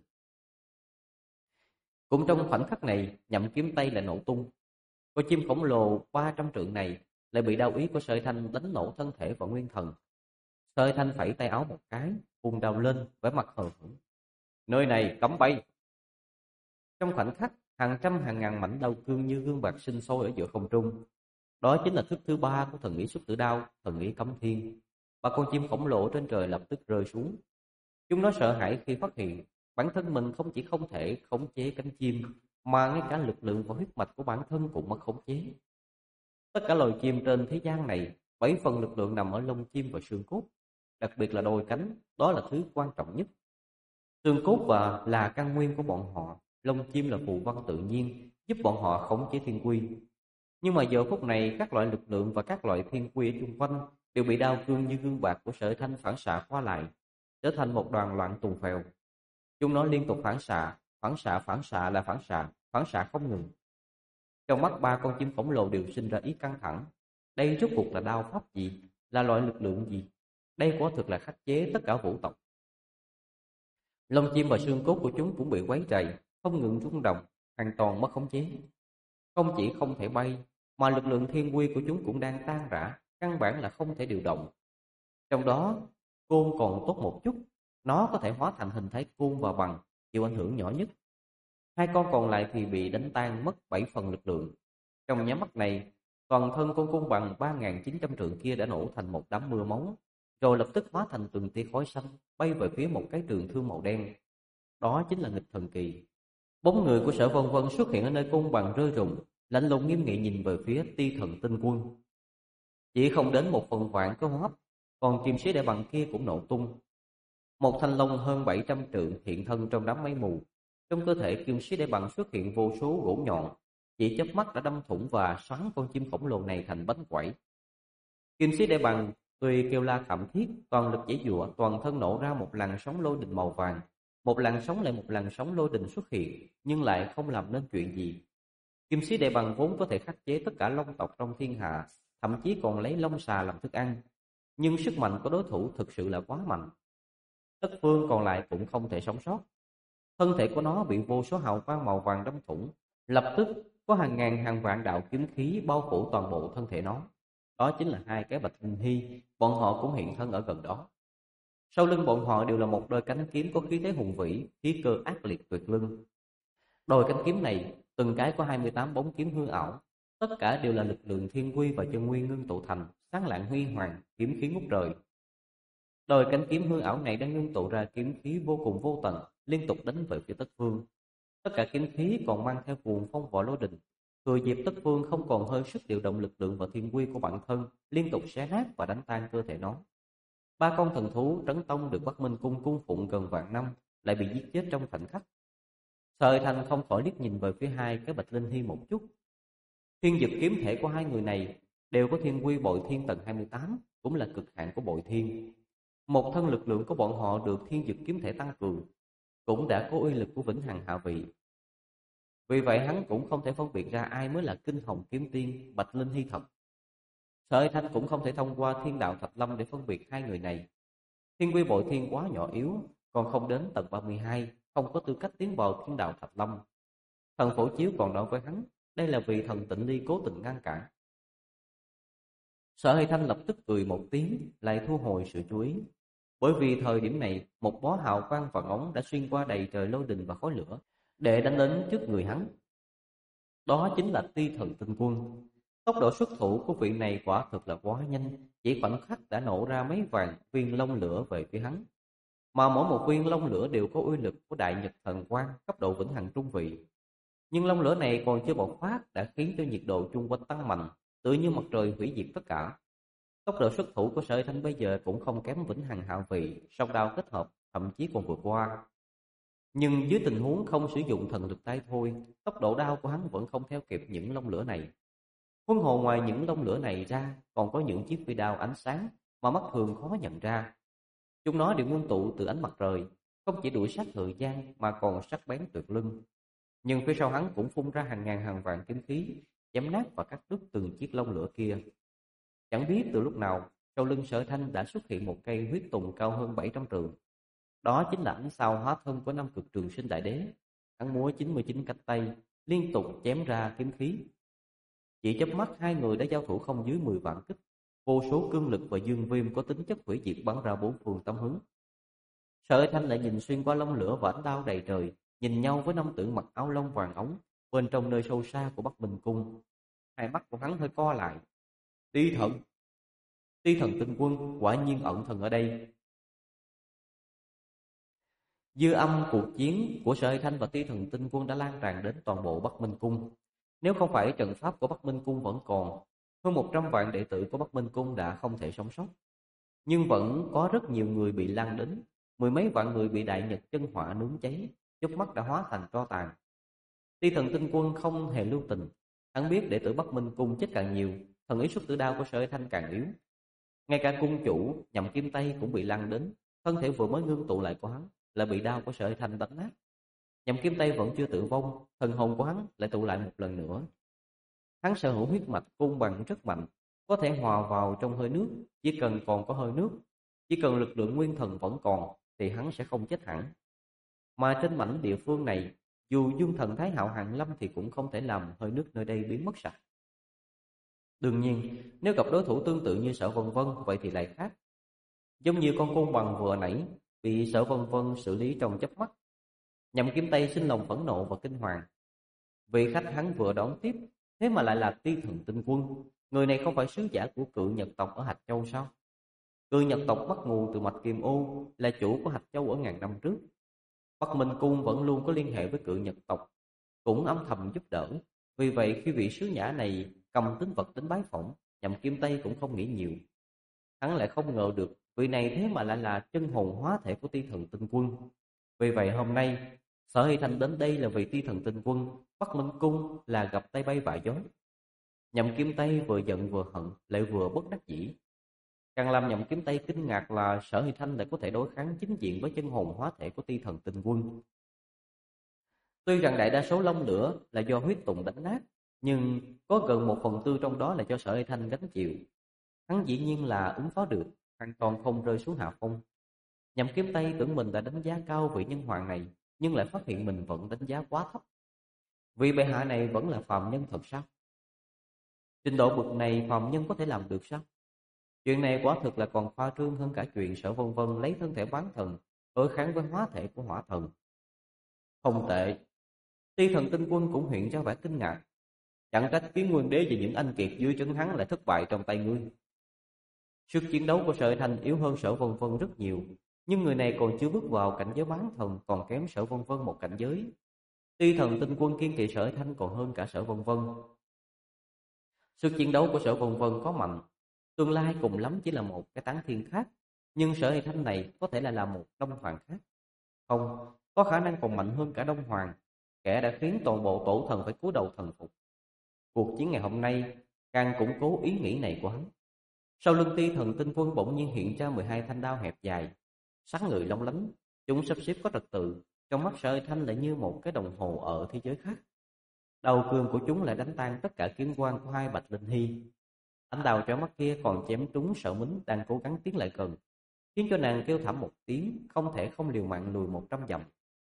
Speaker 1: Cũng trong khoảnh khắc này, nhậm kiếm tay lại nổ tung. Con chim khổng lồ 300 trượng này lại bị đao ý của Sợi Thanh đánh nổ thân thể và nguyên thần. Sợi Thanh phẩy tay áo một cái, vùng đao lên, vẻ mặt hờ hững. Nơi này cấm bay. Trong khoảnh khắc, hàng trăm hàng ngàn mảnh đao cương như gương bạc sinh sôi ở giữa không trung. Đó chính là thức thứ ba của thần ý xuất tử đao, thần ý cấm thiên. Ba con chim khổng lồ trên trời lập tức rơi xuống. Chúng nó sợ hãi khi phát hiện bản thân mình không chỉ không thể khống chế cánh chim, mà ngay cả lực lượng và huyết mạch của bản thân cũng mất khống chế. Tất cả loài chim trên thế gian này, 7 phần lực lượng nằm ở lông chim và xương cốt, đặc biệt là đôi cánh, đó là thứ quan trọng nhất. Xương cốt và là căn nguyên của bọn họ, lông chim là phù văn tự nhiên, giúp bọn họ khống chế thiên quy. Nhưng mà giờ phút này, các loại lực lượng và các loại thiên quy ở chung quanh đều bị đao cương như gương bạc của Sở Thanh phản xạ qua lại, trở thành một đoàn loạn tùng phèo. Chúng nó liên tục phản xạ, là phản xạ không ngừng. Trong mắt ba con chim khổng lồ đều sinh ra ý căng thẳng. Đây rốt cuộc là đao pháp gì? Là loại lực lượng gì? Đây quả thực là khắc chế tất cả vũ tộc. Lông chim và xương cốt của chúng cũng bị quấy rầy, không ngừng rung động, hoàn toàn mất khống chế. Không chỉ không thể bay, mà lực lượng thiên quy của chúng cũng đang tan rã, căn bản là không thể điều động. Trong đó, côn còn tốt một chút, nó có thể hóa thành hình thái côn và bằng, chịu ảnh hưởng nhỏ nhất. Hai con còn lại thì bị đánh tan mất 7 phần lực lượng. Trong nháy mắt này, toàn thân con côn bằng 3.900 trượng kia đã nổ thành một đám mưa máu, rồi lập tức hóa thành từng tia khói xanh bay về phía một cái trường thương màu đen. Đó chính là nghịch thần kỳ. Bóng người của Sở Vân Vân xuất hiện ở nơi côn bằng rơi rụng, lạnh lùng nghiêm nghị nhìn về phía Ti Thần Tinh Quân. Chỉ không đến 1/1000 cơ hô hấp, còn chim sứ đại bằng kia cũng nổ tung. Một thanh long hơn 700 trượng hiện thân trong đám mây mù. Trong cơ thể kim sĩ đại bằng xuất hiện vô số gỗ nhọn, chỉ chớp mắt đã đâm thủng và xoắn con chim khổng lồ này thành bánh quẩy. Kim sĩ đại bằng tuy kêu la thảm thiết, toàn lực giãy giụa, toàn thân nổ ra một làn sóng lôi đình màu vàng. Một làn sóng lại một làn sóng lôi đình xuất hiện, nhưng lại không làm nên chuyện gì. Kim sĩ đại bằng vốn có thể khắc chế tất cả long tộc trong thiên hạ, thậm chí còn lấy long xà làm thức ăn, nhưng sức mạnh của đối thủ thực sự là quá mạnh. Tất phương còn lại cũng không thể sống sót. Thân thể của nó bị vô số hào quang màu vàng đâm thủng, lập tức có hàng ngàn hàng vạn đạo kiếm khí bao phủ toàn bộ thân thể nó. Đó chính là hai cái Bạch Linh Hy, bọn họ cũng hiện thân ở gần đó. Sau lưng bọn họ đều là một đôi cánh kiếm có khí thế hùng vĩ, khí cơ ác liệt tuyệt luân. Đôi cánh kiếm này, từng cái có 28 bóng kiếm hư ảo, tất cả đều là lực lượng thiên quy và chân nguyên ngưng tụ thành, sáng lạng huy hoàng, kiếm khí ngút trời. Đôi cánh kiếm hư ảo này đang ngưng tụ ra kiếm khí vô cùng vô tận, liên tục đánh về phía Tất Phương. Tất cả kiếm khí còn mang theo cuồng phong võ lôi đình, thừa dịp Tất Phương không còn hơi sức điều động lực lượng và thiên quy của bản thân, liên tục xé nát và đánh tan cơ thể nó. Ba con thần thú trấn tông được Bắc Minh Cung cung phụng gần vạn năm lại bị giết chết trong khoảnh khắc. Sợi Thành không khỏi liếc nhìn về phía hai cái Bạch Linh Hy một chút. Thiên dực kiếm thể của hai người này đều có thiên quy bội thiên tầng 28, cũng là cực hạn của bội thiên. Một thân lực lượng của bọn họ được thiên dực kiếm thể tăng cường, cũng đã có uy lực của vĩnh hằng hạ vị. Vì vậy hắn cũng không thể phân biệt ra ai mới là kinh hồng kiếm tiên Bạch Linh Hy thật. Sợi Thanh cũng không thể thông qua thiên đạo Thạch Lâm để phân biệt hai người này. Thiên quy bội thiên quá nhỏ yếu, còn không đến tầng 32, không có tư cách tiến vào thiên đạo Thạch Lâm. Thần Phổ Chiếu còn nói với hắn, đây là vì thần Tịnh Ly cố tình ngăn cản. Sở Hay Thanh lập tức cười một tiếng, lại thu hồi sự chú ý. Bởi vì thời điểm này, một bó hào quang vàng ống đã xuyên qua đầy trời lôi đình và khói lửa, để đánh đến trước người hắn. Đó chính là Ti Thần Tinh Quân. Tốc độ xuất thủ của vị này quả thực là quá nhanh, chỉ khoảnh khắc đã nổ ra mấy vạn viên lông lửa về phía hắn. Mà mỗi một viên lông lửa đều có uy lực của Đại Nhật Thần Quang cấp độ vĩnh hằng trung vị. Nhưng lông lửa này còn chưa bộc phát đã khiến cho nhiệt độ chung quanh tăng mạnh, tự như mặt trời hủy diệt tất cả. Tốc độ xuất thủ của Sở Thanh bây giờ cũng không kém vĩnh hằng hạ vị, song đao kết hợp, thậm chí còn vượt qua. Nhưng dưới tình huống không sử dụng thần lực tay thôi, tốc độ đao của hắn vẫn không theo kịp những lông lửa này. Huống hồ ngoài những lông lửa này ra, còn có những chiếc phi đao ánh sáng mà mắt thường khó nhận ra. Chúng nó đều ngưng tụ từ ánh mặt trời, không chỉ đuổi sát thời gian mà còn sắc bén tuyệt luân. Nhưng phía sau hắn cũng phun ra hàng ngàn hàng vạn kiếm khí, chém nát và cắt đứt từng chiếc lông lửa kia. Chẳng biết từ lúc nào, sau lưng Sở Thanh đã xuất hiện một cây huyết tùng cao hơn 700 trượng. Đó chính là ánh sao hóa thân của Nam Cực Trường Sinh Đại Đế. Hắn múa 99 cánh tay, liên tục chém ra kiếm khí. Chỉ chớp mắt hai người đã giao thủ không dưới 10 vạn kích. Vô số cương lực và dương viêm có tính chất hủy diệt bắn ra bốn phương tám hướng. Sở Thanh lại nhìn xuyên qua lông lửa và ánh đao đầy trời, nhìn nhau với nam tử mặc áo lông vàng ống bên trong nơi sâu xa của Bắc Minh Cung. Hai mắt của hắn hơi co lại. Ti thần, Ti thần tinh quân quả nhiên ẩn thần ở đây. Dư âm cuộc chiến của Sở Thanh và Ti thần tinh quân đã lan tràn đến toàn bộ Bắc Minh Cung. Nếu không phải trận pháp của Bắc Minh Cung vẫn còn, hơn 100 vạn đệ tử của Bắc Minh Cung đã không thể sống sót. Nhưng vẫn có rất nhiều người bị lan đến, mười mấy vạn người bị đại nhật chân hỏa nướng cháy, chớp mắt đã hóa thành tro tàn. Ti thần tinh quân không hề lưu tình, hắn biết đệ tử Bắc Minh Cung chết càng nhiều, thần ý xuất tử đao của Sở Thanh càng yếu. Ngay cả cung chủ Nhậm Kim Tây cũng bị lăn đến, thân thể vừa mới ngưng tụ lại của hắn lại bị đao của Sở Thanh đánh nát. Nhậm Kim Tây vẫn chưa tử vong, thần hồn của hắn lại tụ lại một lần nữa. Hắn sở hữu huyết mạch cung bằng rất mạnh, có thể hòa vào trong hơi nước, chỉ cần còn có hơi nước, chỉ cần lực lượng nguyên thần vẫn còn thì hắn sẽ không chết hẳn. Mà trên mảnh địa phương này, dù Dương Thần Thái Hạo hàng lâm thì cũng không thể làm hơi nước nơi đây biến mất sạch. Đương nhiên, nếu gặp đối thủ tương tự như Sở Vân Vân vậy thì lại khác. Giống như con côn bằng vừa nãy bị Sở Vân Vân xử lý trong chớp mắt. Nhậm Kim Tây sinh lòng phẫn nộ và kinh hoàng. Vị khách hắn vừa đón tiếp, thế mà lại là Ti thần tinh quân. Người này không phải sứ giả của Cự Nhật tộc ở Hạch Châu sao? Cự Nhật tộc bắt nguồn từ mạch Kim Ô, là chủ của Hạch Châu ở ngàn năm trước. Bắc Minh Cung vẫn luôn có liên hệ với Cự Nhật tộc, cũng âm thầm giúp đỡ. Vì vậy khi vị sứ giả này cầm tín vật đến bái phỏng, Nhậm Kim Tây cũng không nghĩ nhiều. Hắn lại không ngờ được vị này thế mà lại là chân hồn hóa thể của Ti thần tinh quân. Vì vậy hôm nay Sở Hy Thanh đến đây là vì Ti thần tinh quân, Bắc Minh Cung là gặp tay bay vạ gió. Nhậm Kim Tây vừa giận vừa hận, lại vừa bất đắc dĩ. Càng làm Nhậm Kim Tây kinh ngạc là Sở Hy Thanh lại có thể đối kháng chính diện với chân hồn hóa thể của Ti thần tinh quân. Tuy rằng đại đa số lông lửa là do huyết tùng đánh nát, nhưng có gần 1/4 trong đó là do Sở Hy Thanh gánh chịu. Hắn dĩ nhiên là ứng phó được, hoàn toàn không rơi xuống hạ phong. Nhậm Kiếm Tây tưởng mình đã đánh giá cao vị nhân hoàng này, nhưng lại phát hiện mình vẫn đánh giá quá thấp. Vị bệ hạ này vẫn là phàm nhân thật sao? Trình độ bậc này phàm nhân có thể làm được sao? Chuyện này quả thực là còn khoa trương hơn cả chuyện Sở Vân Vân lấy thân thể bán thần đối kháng với hóa thể của hỏa thần. Không tệ. Ti thần tinh quân cũng hiện ra vẻ kinh ngạc. Chẳng trách Kiến Nguyên Đế và những anh kiệt dưới trướng hắn lại thất bại trong tay ngươi. Sức chiến đấu của Sở Thanh yếu hơn Sở Vân Vân rất nhiều, nhưng người này còn chưa bước vào cảnh giới bán thần, còn kém Sở Vân Vân một cảnh giới. Ti thần tinh quân kiên kỵ Sở Thanh còn hơn cả Sở Vân Vân. Sức chiến đấu của Sở Vân Vân có mạnh, tương lai cùng lắm chỉ là một cái tán thiên khác, nhưng Sở Thanh này có thể là một Đông Hoàng khác. Không, có khả năng còn mạnh hơn cả Đông Hoàng, kẻ đã khiến toàn bộ tổ thần phải cúi đầu thần phục. Cuộc chiến ngày hôm nay càng củng cố ý nghĩ này của hắn. Sau lưng Ti thần tinh quân bỗng nhiên hiện ra 12 thanh đao hẹp dài, sáng ngời long lánh, chúng sắp xếp có trật tự, trong mắt Sở Thanh lại như một cái đồng hồ ở thế giới khác. Đầu cương của chúng lại đánh tan tất cả kiếm quang của hai Bạch Linh Hy. Ánh đao trói mắt kia còn chém trúng Sở Mính đang cố gắng tiến lại gần, khiến cho nàng kêu thảm một tiếng, không thể không liều mạng lùi 100 dặm.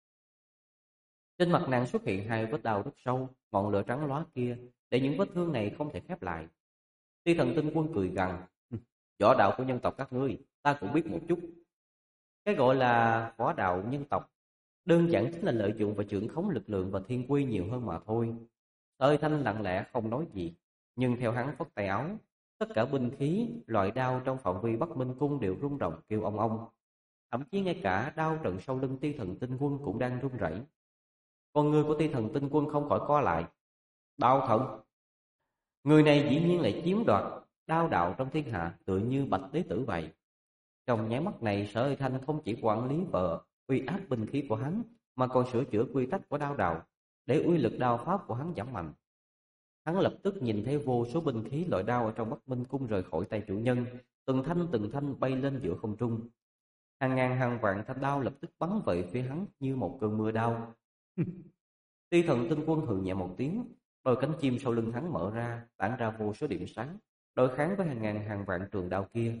Speaker 1: Trên mặt nàng xuất hiện hai vết đao rất sâu, ngọn lửa trắng lóa kia để những vết thương này không thể khép lại. Ti thần tinh quân cười gằn, võ đạo của nhân tộc các ngươi ta cũng biết một chút. Cái gọi là võ đạo nhân tộc đơn giản chính là lợi dụng và trưởng khống lực lượng và thiên quy nhiều hơn mà thôi. Sở Thanh lặng lẽ không nói gì, nhưng theo hắn phất tay áo, tất cả binh khí, loại đao trong phạm vi Bắc Minh Cung đều rung động kêu ong ong. Thậm chí ngay cả đao trận sau lưng Ti thần tinh quân cũng đang run rẩy. Con người của Ti thần tinh quân không khỏi co lại. Đao thần, người này dĩ nhiên lại chiếm đoạt đao đạo trong thiên hạ, tựa như Bạch Đế Tử vậy. Trong nháy mắt này, Sở Thanh không chỉ quản lý và uy áp binh khí của hắn, mà còn sửa chữa quy tắc của đao đạo để uy lực đao pháp của hắn giảm mạnh. Hắn lập tức nhìn thấy vô số binh khí loại đao ở trong Bắc Minh cung rời khỏi tay chủ nhân, từng thanh bay lên giữa không trung. Hàng ngàn hàng vạn thanh đao lập tức bắn về phía hắn như một cơn mưa đao. Ti Thần Tinh Quân hừ nhẹ một tiếng, đôi cánh chim sau lưng hắn mở ra, tản ra vô số điểm sáng, đối kháng với hàng ngàn hàng vạn trường đao kia.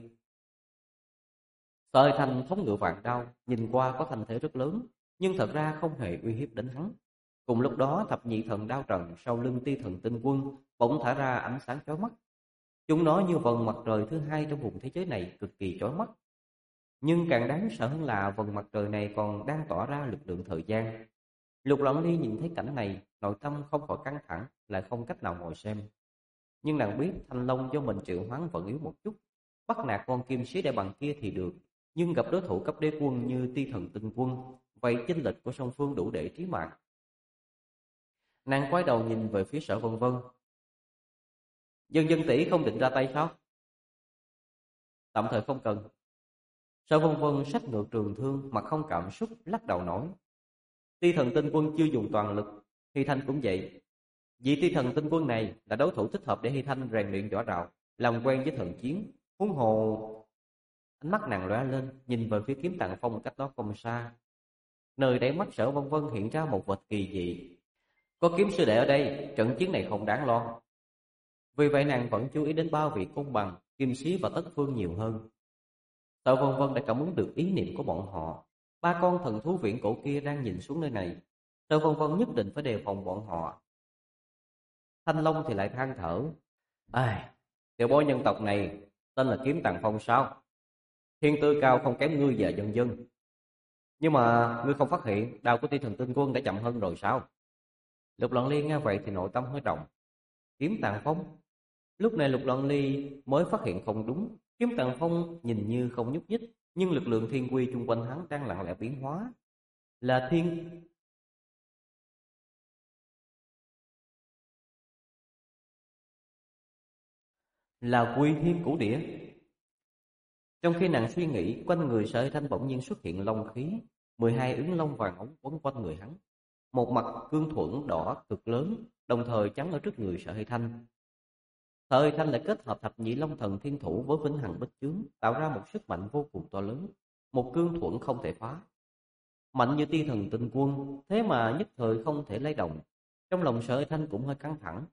Speaker 1: Sợi thành thống ngự vạn đao, nhìn qua có thành thế rất lớn, nhưng thật ra không hề uy hiếp đến hắn. Cùng lúc đó, thập nhị thần đao trần sau lưng Ti Thần Tinh Quân bỗng thả ra ánh sáng chói mắt. Chúng nó như vầng mặt trời thứ hai trong vùng thế giới này, cực kỳ chói mắt. Nhưng càng đáng sợ hơn là vầng mặt trời này còn đang tỏa ra lực lượng thời gian. Lục Loan Ly nhìn thấy cảnh này, nội tâm không khỏi căng thẳng, lại không cách nào ngồi xem. Nhưng nàng biết thanh long do mình triệu hoán vẫn yếu một chút, bắt nạt con kim sĩ đại bằng kia thì được, nhưng gặp đối thủ cấp đế quân như Ti Thần Tinh Quân, vậy chênh lệch của song phương đủ để trí mạng. Nàng quay đầu nhìn về phía Sở Vân Vân. Dân tỷ không định ra tay sao? Tạm thời không cần. Sở Vân Vân xách ngược trường thương, mặt không cảm xúc, lắc đầu nói. Ti Thần Tinh Quân chưa dùng toàn lực, Hy Thanh cũng vậy. Vị Ti Thần Tinh Quân này là đối thủ thích hợp để Hy Thanh rèn luyện võ đạo, làm quen với thần chiến. Huống hồ... Ánh mắt nàng lóe lên, nhìn về phía Kiếm Tạng Phong cách đó không xa. Nơi đáy mắt Sở Vân Vân hiện ra một vật kỳ dị. Có kiếm sư đệ ở đây, trận chiến này không đáng lo. Vì vậy nàng vẫn chú ý đến ba vị côn bằng, Kim Sĩ và Tất Phương nhiều hơn. Sở Vân Vân đã cảm ứng được ý niệm của bọn họ. Ba con thần thú viễn cổ kia đang nhìn xuống nơi này. Sở Vân Vân nhất định phải đề phòng bọn họ. Thanh Long thì lại than thở. Ai, tiểu bối nhân tộc này tên là Kiếm Tàng Phong sao? Thiên tư cao không kém ngươi và dân dân. Nhưng mà ngươi không phát hiện đao của Ti Thần Tinh Quân đã chậm hơn rồi sao? Lục Loan Ly nghe vậy thì nội tâm hơi động. Kiếm Tàng Phong? Lúc này Lục Loan Ly mới phát hiện không đúng. Kiếm Tàng Phong nhìn như không nhúc nhích, nhưng lực lượng thiên quy chung quanh hắn đang lặng lẽ biến hóa. Là quy thiên cửu địa. Trong khi nàng suy nghĩ, quanh người Sở Thanh bỗng nhiên xuất hiện long khí, 12 ứng long vàng ống quấn quanh người hắn. Một mặt cương thuẫn đỏ cực lớn, đồng thời chắn ở trước người Sở Thanh. Sở Thanh lại kết hợp thập nhị long thần thiên thủ với vĩnh hằng bích chướng, tạo ra một sức mạnh vô cùng to lớn, một cương thuẫn không thể phá. Mạnh như Ti Thần Tinh Quân, thế mà nhất thời không thể lay động. Trong lòng Sở Thanh cũng hơi căng thẳng.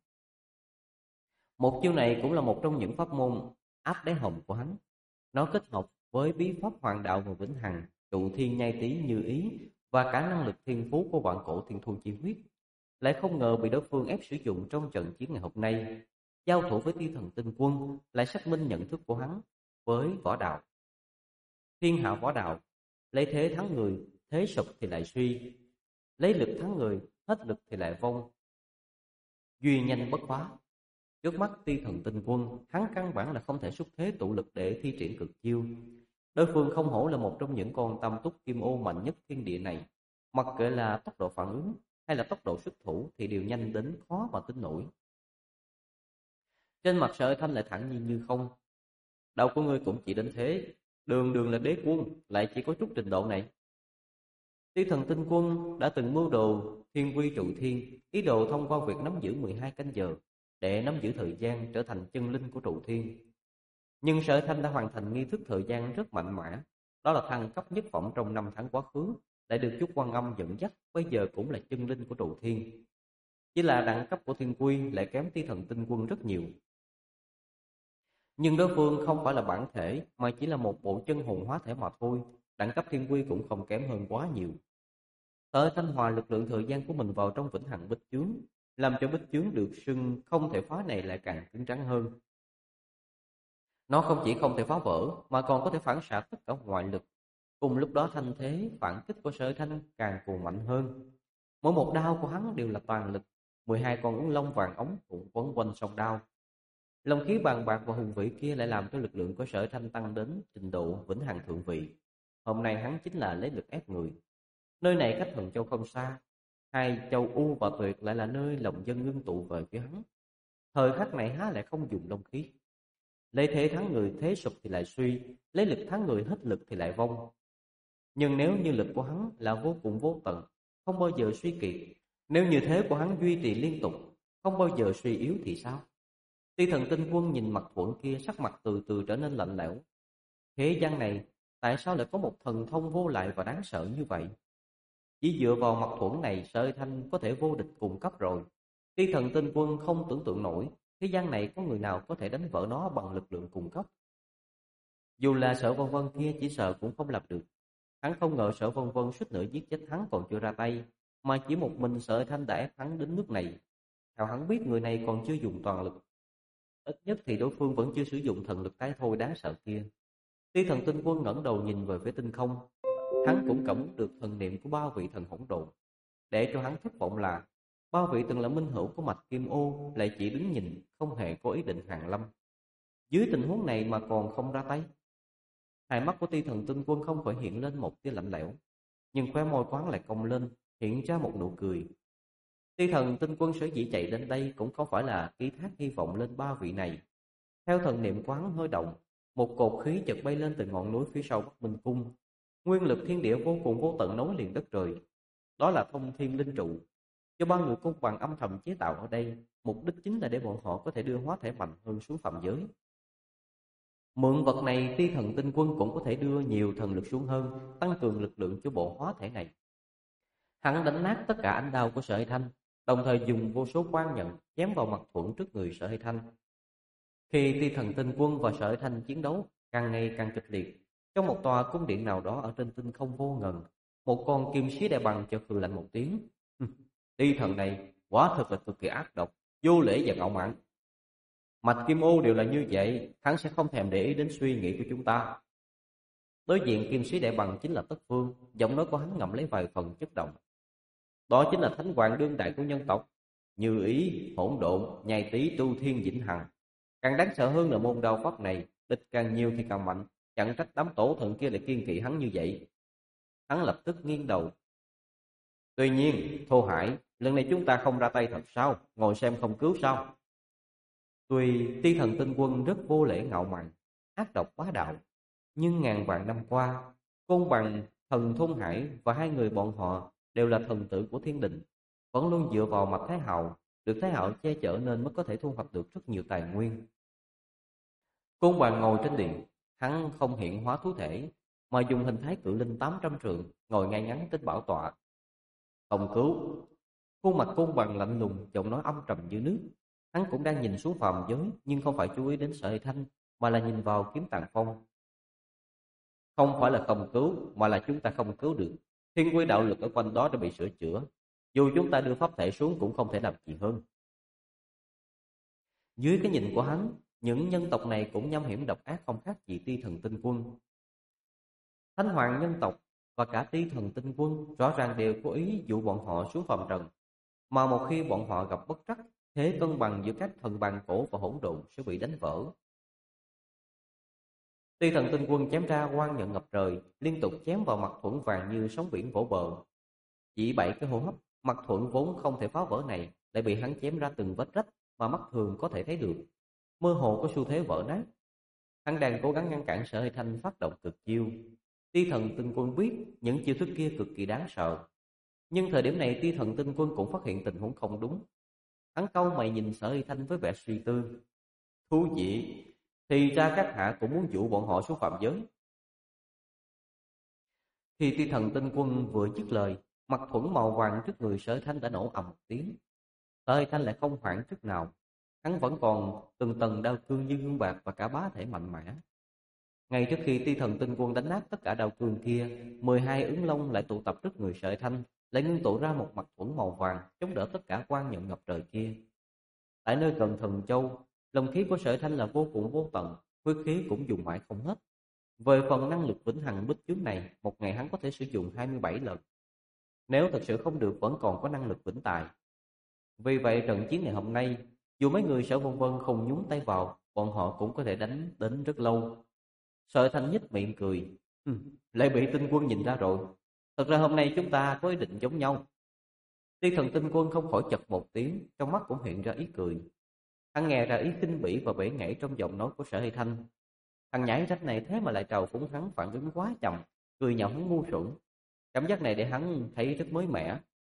Speaker 1: Một chiêu này cũng là một trong những pháp môn áp đáy hòm của hắn. Nó kết hợp với bí pháp hoàng đạo và vĩnh hằng, trụ thiên nhai tí như ý và cả năng lực thiên phú của vạn cổ thiên thu chi huyết, lại không ngờ bị đối phương ép sử dụng trong trận chiến ngày hôm nay. Giao thủ với Ti Thần Tinh Quân lại xác minh nhận thức của hắn với võ đạo. Thiên hạ võ đạo, lấy thế thắng người, thế sụp thì lại suy, lấy lực thắng người, hết lực thì lại vong. Duy nhanh bất phá. Trước mắt Ti Thần Tinh Quân, hắn căn bản là không thể xuất thế tụ lực để thi triển cực chiêu. Đối phương không hổ là một trong những con tam túc kim ô mạnh nhất thiên địa này. Mặc kệ là tốc độ phản ứng hay là tốc độ xuất thủ thì đều nhanh đến khó mà tin nổi. Trên mặt Sở Thanh lại thẳng nhiên như không. Đầu của ngươi cũng chỉ đến thế, đường đường là đế quân, lại chỉ có chút trình độ này. Ti Thần Tinh Quân đã từng mưu đồ thiên quy trụ thiên, ý đồ thông qua việc nắm giữ 12 canh giờ để nắm giữ thời gian trở thành chân linh của trụ thiên. Nhưng Sở Thanh đã hoàn thành nghi thức thời gian rất mạnh mẽ, đó là thăng cấp nhất phẩm trong 5 tháng quá khứ, lại được chút Quan Âm dẫn dắt, bây giờ cũng là chân linh của trụ thiên. Chỉ là đẳng cấp của thiên quy lại kém Ti Thần Tinh Quân rất nhiều. Nhưng đối phương không phải là bản thể, mà chỉ là một bộ chân hồn hóa thể mà thôi, đẳng cấp thiên quy cũng không kém hơn quá nhiều. Sở Thanh hòa lực lượng thời gian của mình vào trong vĩnh hằng bích chướng, làm cho bích chướng được xưng không thể phá này lại càng cứng rắn hơn. Nó không chỉ không thể phá vỡ, mà còn có thể phản xạ tất cả ngoại lực. Cùng lúc đó thanh thế phản kích của Sở Thanh càng cuồng mạnh hơn. Mỗi một đao của hắn đều là toàn lực, 12 con ứng long vàng ống cũng quấn quanh song đao. Long khí bàn bạc và hùng vĩ kia lại làm cho lực lượng của Sở Thanh tăng đến trình độ vĩnh hằng thượng vị. Hôm nay hắn chính là lấy lực ép người. Nơi này cách Thần Châu không xa, hai châu U và Tuyệt lại là nơi lòng dân ngưng tụ về phía hắn. Thời khắc này há lại không dùng long khí. Lấy thế thắng người thế sụp thì lại suy, lấy lực thắng người hết lực thì lại vong. Nhưng nếu như lực của hắn là vô cùng vô tận, không bao giờ suy kiệt. Nếu như thế của hắn duy trì liên tục, không bao giờ suy yếu thì sao? Ti Thần Tinh Quân nhìn Mạc Thuận kia, sắc mặt từ từ trở nên lạnh lẽo. Thế gian này, tại sao lại có một thần thông vô lại và đáng sợ như vậy? Chỉ dựa vào Mạc Thuận này, Sở Thanh có thể vô địch cùng cấp rồi. Ti Thần Tinh Quân không tưởng tượng nổi, thế gian này có người nào có thể đánh vỡ nó bằng lực lượng cùng cấp. Dù là Sở Vân Vân kia chỉ sợ cũng không làm được. Hắn không ngờ Sở Vân Vân suýt nữa giết chết hắn còn chưa ra tay, mà chỉ một mình Sở Thanh đã ép hắn đến nước này. Theo hắn biết người này còn chưa dùng toàn lực, ít nhất thì đối phương vẫn chưa sử dụng thần lực tái thôi đáng sợ kia. Ti Thần Tinh Quân ngẩng đầu nhìn về phía tinh không, hắn cũng cảm ứng được thần niệm của ba vị thần hỗn độn. Để cho hắn thất vọng là ba vị từng là minh hữu của Mạch Kim Ô lại chỉ đứng nhìn, không hề có ý định hàng lâm. Dưới tình huống này mà còn không ra tay. Hai mắt của Ti Thần Tinh Quân không khỏi hiện lên một tia lạnh lẽo, nhưng khóe môi quán lại cong lên, hiện ra một nụ cười. Ti Thần Tinh Quân sở dĩ chạy đến đây cũng không phải là ký thác hy vọng lên ba vị này. Theo thần niệm quán hơi động, một cột khí chợt bay lên từ ngọn núi phía sau Bắc Minh Cung. Nguyên lực thiên địa vô cùng vô tận nối liền đất trời. Đó là Thông Thiên Linh Trụ, cho ba người cung bằng âm thầm chế tạo ở đây, mục đích chính là để bọn họ có thể đưa hóa thể mạnh hơn xuống phạm giới. Mượn vật này, Ti Thần Tinh Quân cũng có thể đưa nhiều thần lực xuống hơn, tăng cường lực lượng cho bộ hóa thể này. Hắn đánh nát tất cả ánh đao của Sở Hay Thanh, đồng thời dùng vô số quan nhận chém vào mặt Thuận trước người Sở Hay Thanh. Khi Ti Thần Tinh Quân và Sở Hay Thanh chiến đấu càng ngày càng kịch liệt, trong một tòa cung điện nào đó ở trên tinh không vô ngần, một con kim sĩ đại bằng chợt hừ lạnh một tiếng. Ti Thần này quả thực là cực kỳ ác độc, vô lễ và ngạo mạn. Mạch Kim Ô đều là như vậy, hắn sẽ không thèm để ý đến suy nghĩ của chúng ta. Đối diện kim sĩ đại bằng chính là Tất Phương, giọng nói của hắn ngậm lấy vài phần chất động. Đó chính là thánh hoàng đương đại của nhân tộc, Như Ý, Hỗn Độn, Nhai Tý, Tu Thiên, Vĩnh Hằng. Càng đáng sợ hơn là môn đao pháp này, địch càng nhiều thì càng mạnh, chẳng trách đám tổ thần kia lại kiên kỵ hắn như vậy. Hắn lập tức nghiêng đầu. Tuy nhiên, Thô Hải, lần này chúng ta không ra tay thật sao? Ngồi xem không cứu sao? Tuy Ti Thần Tinh Quân rất vô lễ ngạo mạn, ác độc bá đạo, nhưng ngàn vạn năm qua, Côn Bằng, thần Thôn Hải và hai người bọn họ đều là thần tử của thiên đình, vẫn luôn dựa vào Mạch Thái Hạo, được Thái Hạo che chở nên mới có thể thu hoạch được rất nhiều tài nguyên. Côn Bằng ngồi trên điện, hắn không hiện hóa thú thể, mà dùng hình thái cự linh 800 trượng, ngồi ngay ngắn trên bảo tọa. Không cứu. Khuôn mặt Côn Bằng lạnh lùng, giọng nói âm trầm như nước. Hắn cũng đang nhìn xuống phàm giới, nhưng không phải chú ý đến Sở Hay Thanh, mà là nhìn vào Kiếm Tàng Phong. Không phải là không cứu, mà là chúng ta không cứu được. Thiên quy đạo lực ở quanh đó đã bị sửa chữa. Dù chúng ta đưa pháp thể xuống cũng không thể làm gì hơn. Dưới cái nhìn của hắn, những nhân tộc này cũng nham hiểm độc ác không khác gì Ti Thần Tinh Quân. Thánh hoàng nhân tộc và cả Ti Thần Tinh Quân rõ ràng đều cố ý dụ bọn họ xuống phàm trần. Mà một khi bọn họ gặp bất trắc, thế cân bằng giữa các thần bàn cổ và hỗn độn sẽ bị đánh vỡ. Ti Thần Tinh Quân chém ra quang nhận ngập trời, liên tục chém vào Mặt Thuận vàng như sóng biển vỗ bờ. Chỉ 7 cái hô hấp, Mặt Thuận vốn không thể phá vỡ này lại bị hắn chém ra từng vết rách mà mắt thường có thể thấy được, mơ hồ có xu thế vỡ nát. Hắn đang cố gắng ngăn cản Sở Hay Thanh phát động cực chiêu. Ti Thần Tinh Quân biết những chiêu thức kia cực kỳ đáng sợ, nhưng thời điểm này Ti Thần Tinh Quân cũng phát hiện tình huống không đúng. Hắn cau mày nhìn Sở Hay Thanh với vẻ suy tư. Thú vị, thì ra các hạ cũng muốn dụ bọn họ xuống phạm giới. Khi Ti Thần Tinh Quân vừa dứt lời, mặt thuẫn màu vàng trước người Sở Hay Thanh đã nổ ầm một tiếng. Sở Hay Thanh lại không hoảng chút nào, hắn vẫn còn từng tầng đao cương như gương bạc và cả bá thể mạnh mẽ. Ngay trước khi Ti Thần Tinh Quân đánh nát tất cả đao cương kia, 12 ứng long lại tụ tập trước người Sở Hay Thanh, lại ngưng tụ ra một mặt thuẫn màu vàng chống đỡ tất cả quang nhận ngập trời kia. Tại nơi gần Thần Châu, lòng khí của Sở Hay Thanh là vô cùng vô tận, huyết khí cũng dùng mãi không hết. Về phần năng lực vĩnh hằng bích chướng này, một ngày hắn có thể sử dụng 27 lần. Nếu thật sự không được vẫn còn có năng lực vĩnh tài. Vì vậy trận chiến này hôm nay, dù mấy người Sở Vân Vân không nhúng tay vào, bọn họ cũng có thể đánh đến rất lâu. Sở Hay Thanh nhếch miệng cười. Lại bị Tinh Quân nhìn ra rồi. Thật ra hôm nay chúng ta có ý định giống nhau. Ti Thần Tinh Quân không khỏi chật một tiếng, trong mắt cũng hiện ra ý cười. Hắn nghe ra ý khinh bỉ và bể ngãy trong giọng nói của Sở Hay Thanh. Thằng nhãi rách này thế mà lại trào phúng hắn phản ứng quá chậm, cười nhạo hắn ngu xuẩn. Cảm giác này để hắn thấy rất mới mẻ,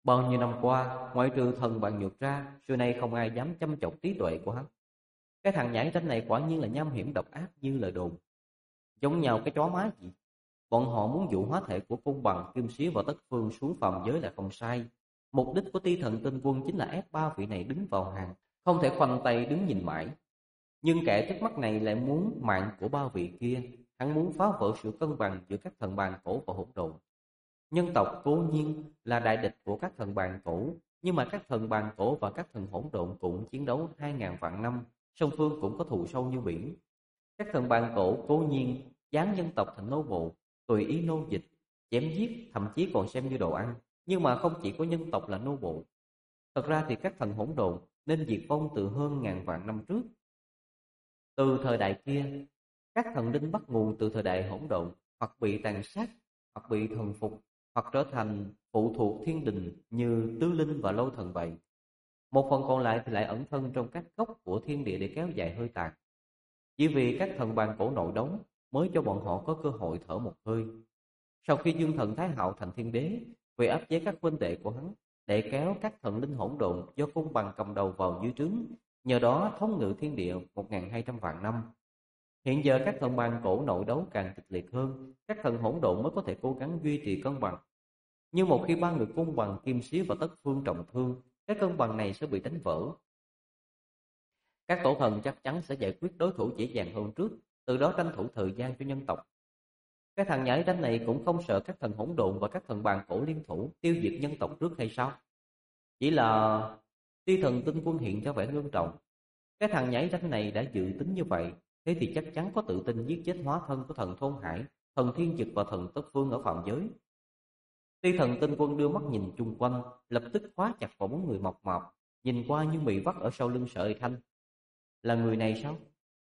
Speaker 1: Bao nhiêu năm qua, ngoại trừ thần bạn nhược ra, xưa nay không ai dám châm chọc trí tuệ của hắn. Cái thằng nhãi ranh này quả nhiên là nham hiểm độc ác như lời đồn. Giống nhau cái chó má gì. Bọn họ muốn dụ hóa thể của cung bằng Kim Xí và Tất Phương xuống phàm giới là không sai. Mục đích của Ti Thần Tinh Quân chính là ép ba vị này đứng vào hàng, không thể khoanh tay đứng nhìn mãi. Nhưng kẻ trước mắt này lại muốn mạng của ba vị kia, hắn muốn phá vỡ sự cân bằng giữa các thần bàn cổ và hỗn độn. Nhân tộc cố nhiên là đại địch của các thần bàn cổ, nhưng mà các thần bàn cổ và các thần hỗn độn cũng chiến đấu 2000 vạn năm, song phương cũng có thù sâu như biển. Các thần bàn cổ cố nhiên dán nhân tộc thành nô bộ, tùy ý nô dịch, chém giết, thậm chí còn xem như đồ ăn, nhưng mà không chỉ có nhân tộc là nô bộ. Thật ra thì các thần hỗn độn nên diệt vong từ hơn ngàn vạn năm trước. Từ thời đại kia, các thần linh bắt nguồn từ thời đại hỗn độn, hoặc bị tàn sát, hoặc bị thần phục, hoặc trở thành phụ thuộc thiên đình như tứ linh và lâu thần vậy. Một phần còn lại thì lại ẩn thân trong các góc của thiên địa để kéo dài hơi tàn. Chỉ vì các thần bàn cổ nội đóng mới cho bọn họ có cơ hội thở một hơi. Sau khi Dương Thần Thái Hạo thành thiên đế, vì áp chế các huynh đệ của hắn, để kéo các thần linh hỗn độn do cung bằng cầm đầu vào dưới trướng, nhờ đó thống ngự thiên địa 1200 vạn năm. Hiện giờ các thần bàn cổ nội đấu càng kịch liệt hơn, các thần hỗn độn mới có thể cố gắng duy trì cân bằng. Nhưng một khi ba người cung bằng Kim Xí và Tất Phương trọng thương, cái cân bằng này sẽ bị đánh vỡ. Các tổ thần chắc chắn sẽ giải quyết đối thủ dễ dàng hơn trước, từ đó tranh thủ thời gian cho nhân tộc. Cái thằng nhãi ranh này cũng không sợ các thần hỗn độn và các thần bàn cổ liên thủ tiêu diệt nhân tộc trước hay sao? Chỉ là Ti Thần Tinh Quân hiện ra vẻ ngưng trọng. Cái thằng nhãi ranh này đã dự tính như vậy, thế thì chắc chắn có tự tin giết chết hóa thân của thần Thôn Hải, thần Thiên Dực và thần Tất Phương ở phạm giới. Ti Thần Tinh Quân đưa mắt nhìn chung quanh, lập tức khóa chặt vào bốn người mộc mạp, nhìn qua như mì vắt ở sau lưng Sợi Thanh. Là người này sao?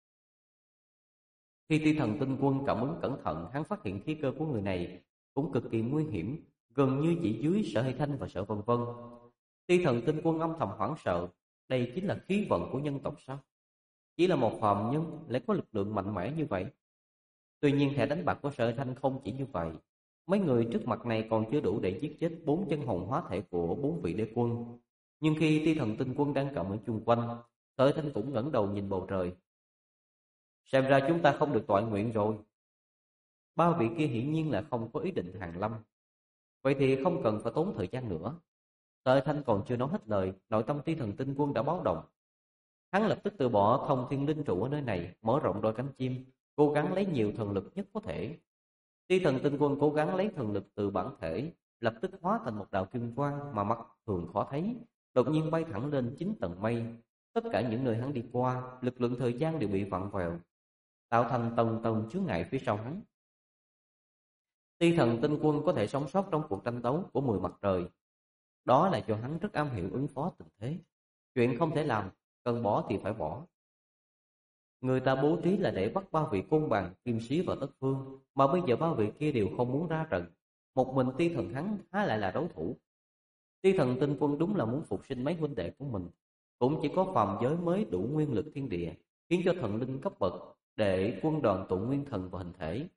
Speaker 1: Khi Ti Thần Tinh Quân cảm ứng cẩn thận, hắn phát hiện khí cơ của người này cũng cực kỳ nguy hiểm, gần như chỉ dưới Sở Hay Thanh và Sở Vân Vân. Ti Thần Tinh Quân âm thầm hoảng sợ, đây chính là khí vận của nhân tộc sao? Chỉ là một phàm nhân lại có lực lượng mạnh mẽ như vậy. Tuy nhiên thẻ đánh bạc của Sở Hay Thanh không chỉ như vậy, mấy người trước mặt này còn chưa đủ để giết chết 4 chân hồn hóa thể của 4 vị đế quân. Nhưng khi Ti Thần Tinh Quân đang cảm ứng chung quanh, Sở Hay Thanh cũng ngẩng đầu nhìn bầu trời. Xem ra chúng ta không được toại nguyện rồi. Ba vị kia hiển nhiên là không có ý định hàng lâm. Vậy thì không cần phải tốn thời gian nữa. Tề Thanh còn chưa nói hết lời, nội tâm Ti Thần Tinh Quân đã báo động. Hắn lập tức từ bỏ thông thiên linh trụ ở nơi này, mở rộng đôi cánh chim, cố gắng lấy nhiều thần lực nhất có thể. Ti Thần Tinh Quân cố gắng lấy thần lực từ bản thể, lập tức hóa thành một đạo kim quang mà mắt thường khó thấy, đột nhiên bay thẳng lên 9 tầng mây. Tất cả những nơi hắn đi qua, lực lượng thời gian đều bị vặn vẹo, tạo thành tầng tầng chướng ngại phía sau hắn. Ti Thần Tinh Quân có thể sống sót trong cuộc tranh đấu của 10 mặt trời, đó là do hắn rất am hiểu ứng phó tình thế. Chuyện không thể làm, cần bỏ thì phải bỏ. Người ta bố trí là để bắt ba vị côn bằng Kim Xí và Tất Phương, mà bây giờ ba vị kia đều không muốn ra trận. Một mình Ti Thần hắn há lại là đối thủ. Ti Thần Tinh Quân đúng là muốn phục sinh mấy huynh đệ của mình, cũng chỉ có phàm giới mới đủ nguyên lực thiên địa, khiến cho thần linh cấp bậc để quân đoàn tụ nguyên thần vào hình thể.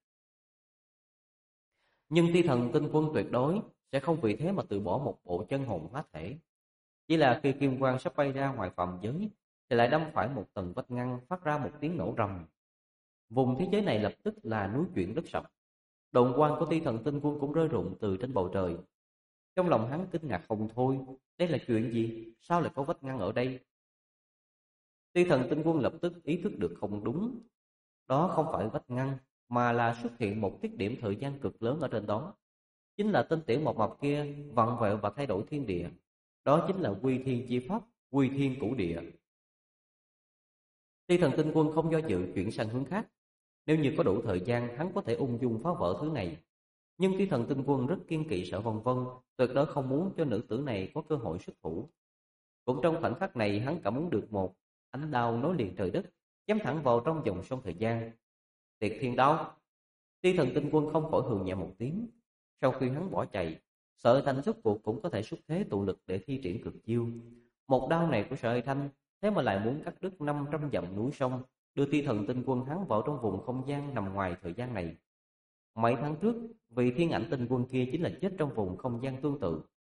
Speaker 1: Nhưng Ti Thần Tinh Quân tuyệt đối sẽ không vì thế mà từ bỏ một bộ chân hồn hóa thể. Chỉ là khi kim quang sắp bay ra ngoài phàm giới thì lại đâm phải một tầng vách ngăn, phát ra một tiếng nổ rầm. Vùng thế giới này lập tức là núi chuyển đất sập. Độn quang của Ti Thần Tinh Quân cũng rơi rụng từ trên bầu trời. Trong lòng hắn kinh ngạc không thôi, đây là chuyện gì? Sao lại có vách ngăn ở đây? Ti Thần Tinh Quân lập tức ý thức được không đúng. Đó không phải vách ngăn, mà là xuất hiện một tiết điểm thời gian cực lớn ở trên đó. Chính là tên tiểu mộc mập kia vặn vẹo và thay đổi thiên địa. Đó chính là quy thiên chi pháp, quy thiên cửu địa. Ti Thần Tinh Quân không do dự chuyển sang hướng khác. Nếu như có đủ thời gian, hắn có thể ung dung phá vỡ thứ này. Nhưng Ti Thần Tinh Quân rất kiên kỵ Sở Vân Vân, tuyệt đối không muốn cho nữ tử này có cơ hội xuất thủ. Cũng trong khoảnh khắc này, hắn cảm ứng được một ánh đao nối liền trời đất, chém thẳng vào trong dòng sông thời gian. Tiệt thiên đao! Ti Thần Tinh Quân không khỏi hừ nhẹ một tiếng. Sau khi hắn bỏ chạy, Sở Thanh rốt cuộc cũng có thể xuất thế tụ lực để thi triển cực chiêu. Một đao này của Sở Thanh thế mà lại muốn cắt đứt 500 dặm núi sông, đưa Ti Thần Tinh Quân hắn vào trong vùng không gian nằm ngoài thời gian này. Mấy tháng trước, vị thiên ảnh tinh quân kia chính là chết trong vùng không gian tương tự.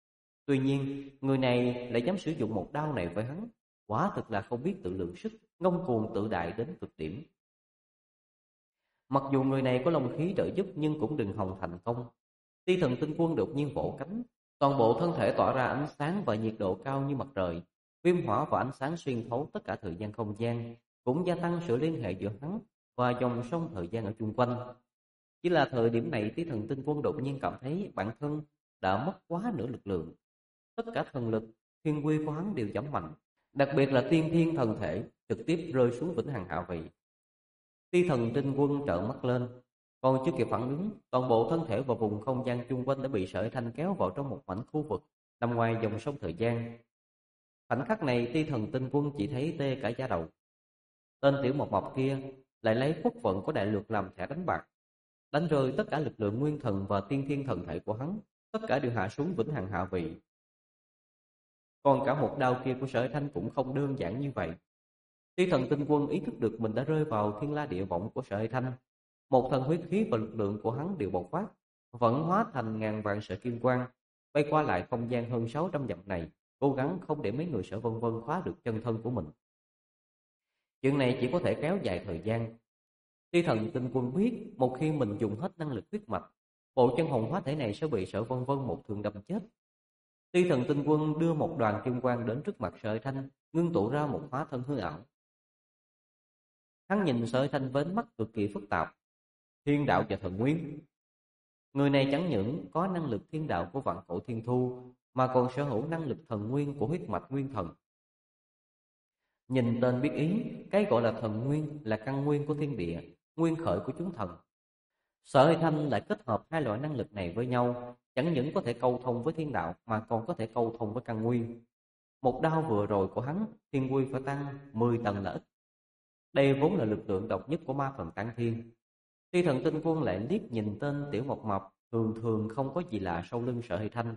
Speaker 1: Tuy nhiên, người này lại dám sử dụng một đao này với hắn, quả thực là không biết tự lượng sức, ngông cuồng tự đại đến cực điểm. Mặc dù người này có long khí trợ giúp nhưng cũng đừng hòng thành công. Ti Thần Tinh Quân đột nhiên vỗ cánh, toàn bộ thân thể tỏa ra ánh sáng và nhiệt độ cao như mặt trời. Viêm hỏa và ánh sáng xuyên thấu tất cả thời gian không gian, cũng gia tăng sự liên hệ giữa hắn và dòng sông thời gian ở chung quanh. Chỉ là thời điểm này Tí Thần Tinh Quân đột nhiên cảm thấy bản thân đã mất quá nửa lực lượng. Tất cả thần lực, thiên quy của hắn đều giảm mạnh, đặc biệt là tiên thiên thần thể trực tiếp rơi xuống vĩnh hằng hạ vị. Tí Thần Tinh Quân trợn mắt lên, còn chưa kịp phản ứng, toàn bộ thân thể và vùng không gian chung quanh đã bị sợi thanh kéo vào trong một mảnh khu vực nằm ngoài dòng sông thời gian. Khoảnh khắc này Ti Thần Tinh Quân chỉ thấy tê cả da đầu. Tên tiểu mộc mộc kia lại lấy quốc vận của đại lược làm thẻ đánh bạc, đánh rơi tất cả lực lượng nguyên thần và tiên thiên thần thể của hắn, tất cả đều hạ xuống vĩnh hằng hạ vị. Còn cả một đao kia của Sở Thanh cũng không đơn giản như vậy. Ti Thần Tinh Quân ý thức được mình đã rơi vào thiên la địa võng của Sở Thanh, một thần huyết khí và lực lượng của hắn đều bộc phát, vẫn hóa thành ngàn vạn sợi kim quang, bay qua lại không gian hơn 600 dặm này, cố gắng không để mấy người Sở Vân Vân khóa được chân thân của mình. Chuyện này chỉ có thể kéo dài thời gian. Ti Thần Tinh Quân biết một khi mình dùng hết năng lực huyết mạch, bộ chân hồn hóa thể này sẽ bị Sở Vân Vân một thương đâm chết. Ti Thần Tinh Quân đưa một đoàn kim quang đến trước mặt Sở Thanh, ngưng tụ ra một hóa thân hư ảo. Hắn nhìn Sở Thanh với ánh mắt cực kỳ phức tạp. Thiên đạo và thần nguyên. Người này chẳng những có năng lực thiên đạo của vạn cổ thiên thu, mà còn sở hữu năng lực thần nguyên của huyết mạch nguyên thần. Nhìn tên biết ý, cái gọi là thần nguyên là căn nguyên của thiên địa, nguyên khởi của chúng thần. Sở Thanh lại kết hợp hai loại năng lực này với nhau, chẳng những có thể câu thông với thiên đạo mà còn có thể câu thông với căn nguyên. Một đao vừa rồi của hắn, thiên quy phải tăng 10 tầng là ít. Đây vốn là lực lượng độc nhất của ma phần tán thiên. Ti Thần Tinh Quân lại liếc nhìn tên tiểu mộc mập, thường thường không có gì lạ sau lưng Sở Thanh.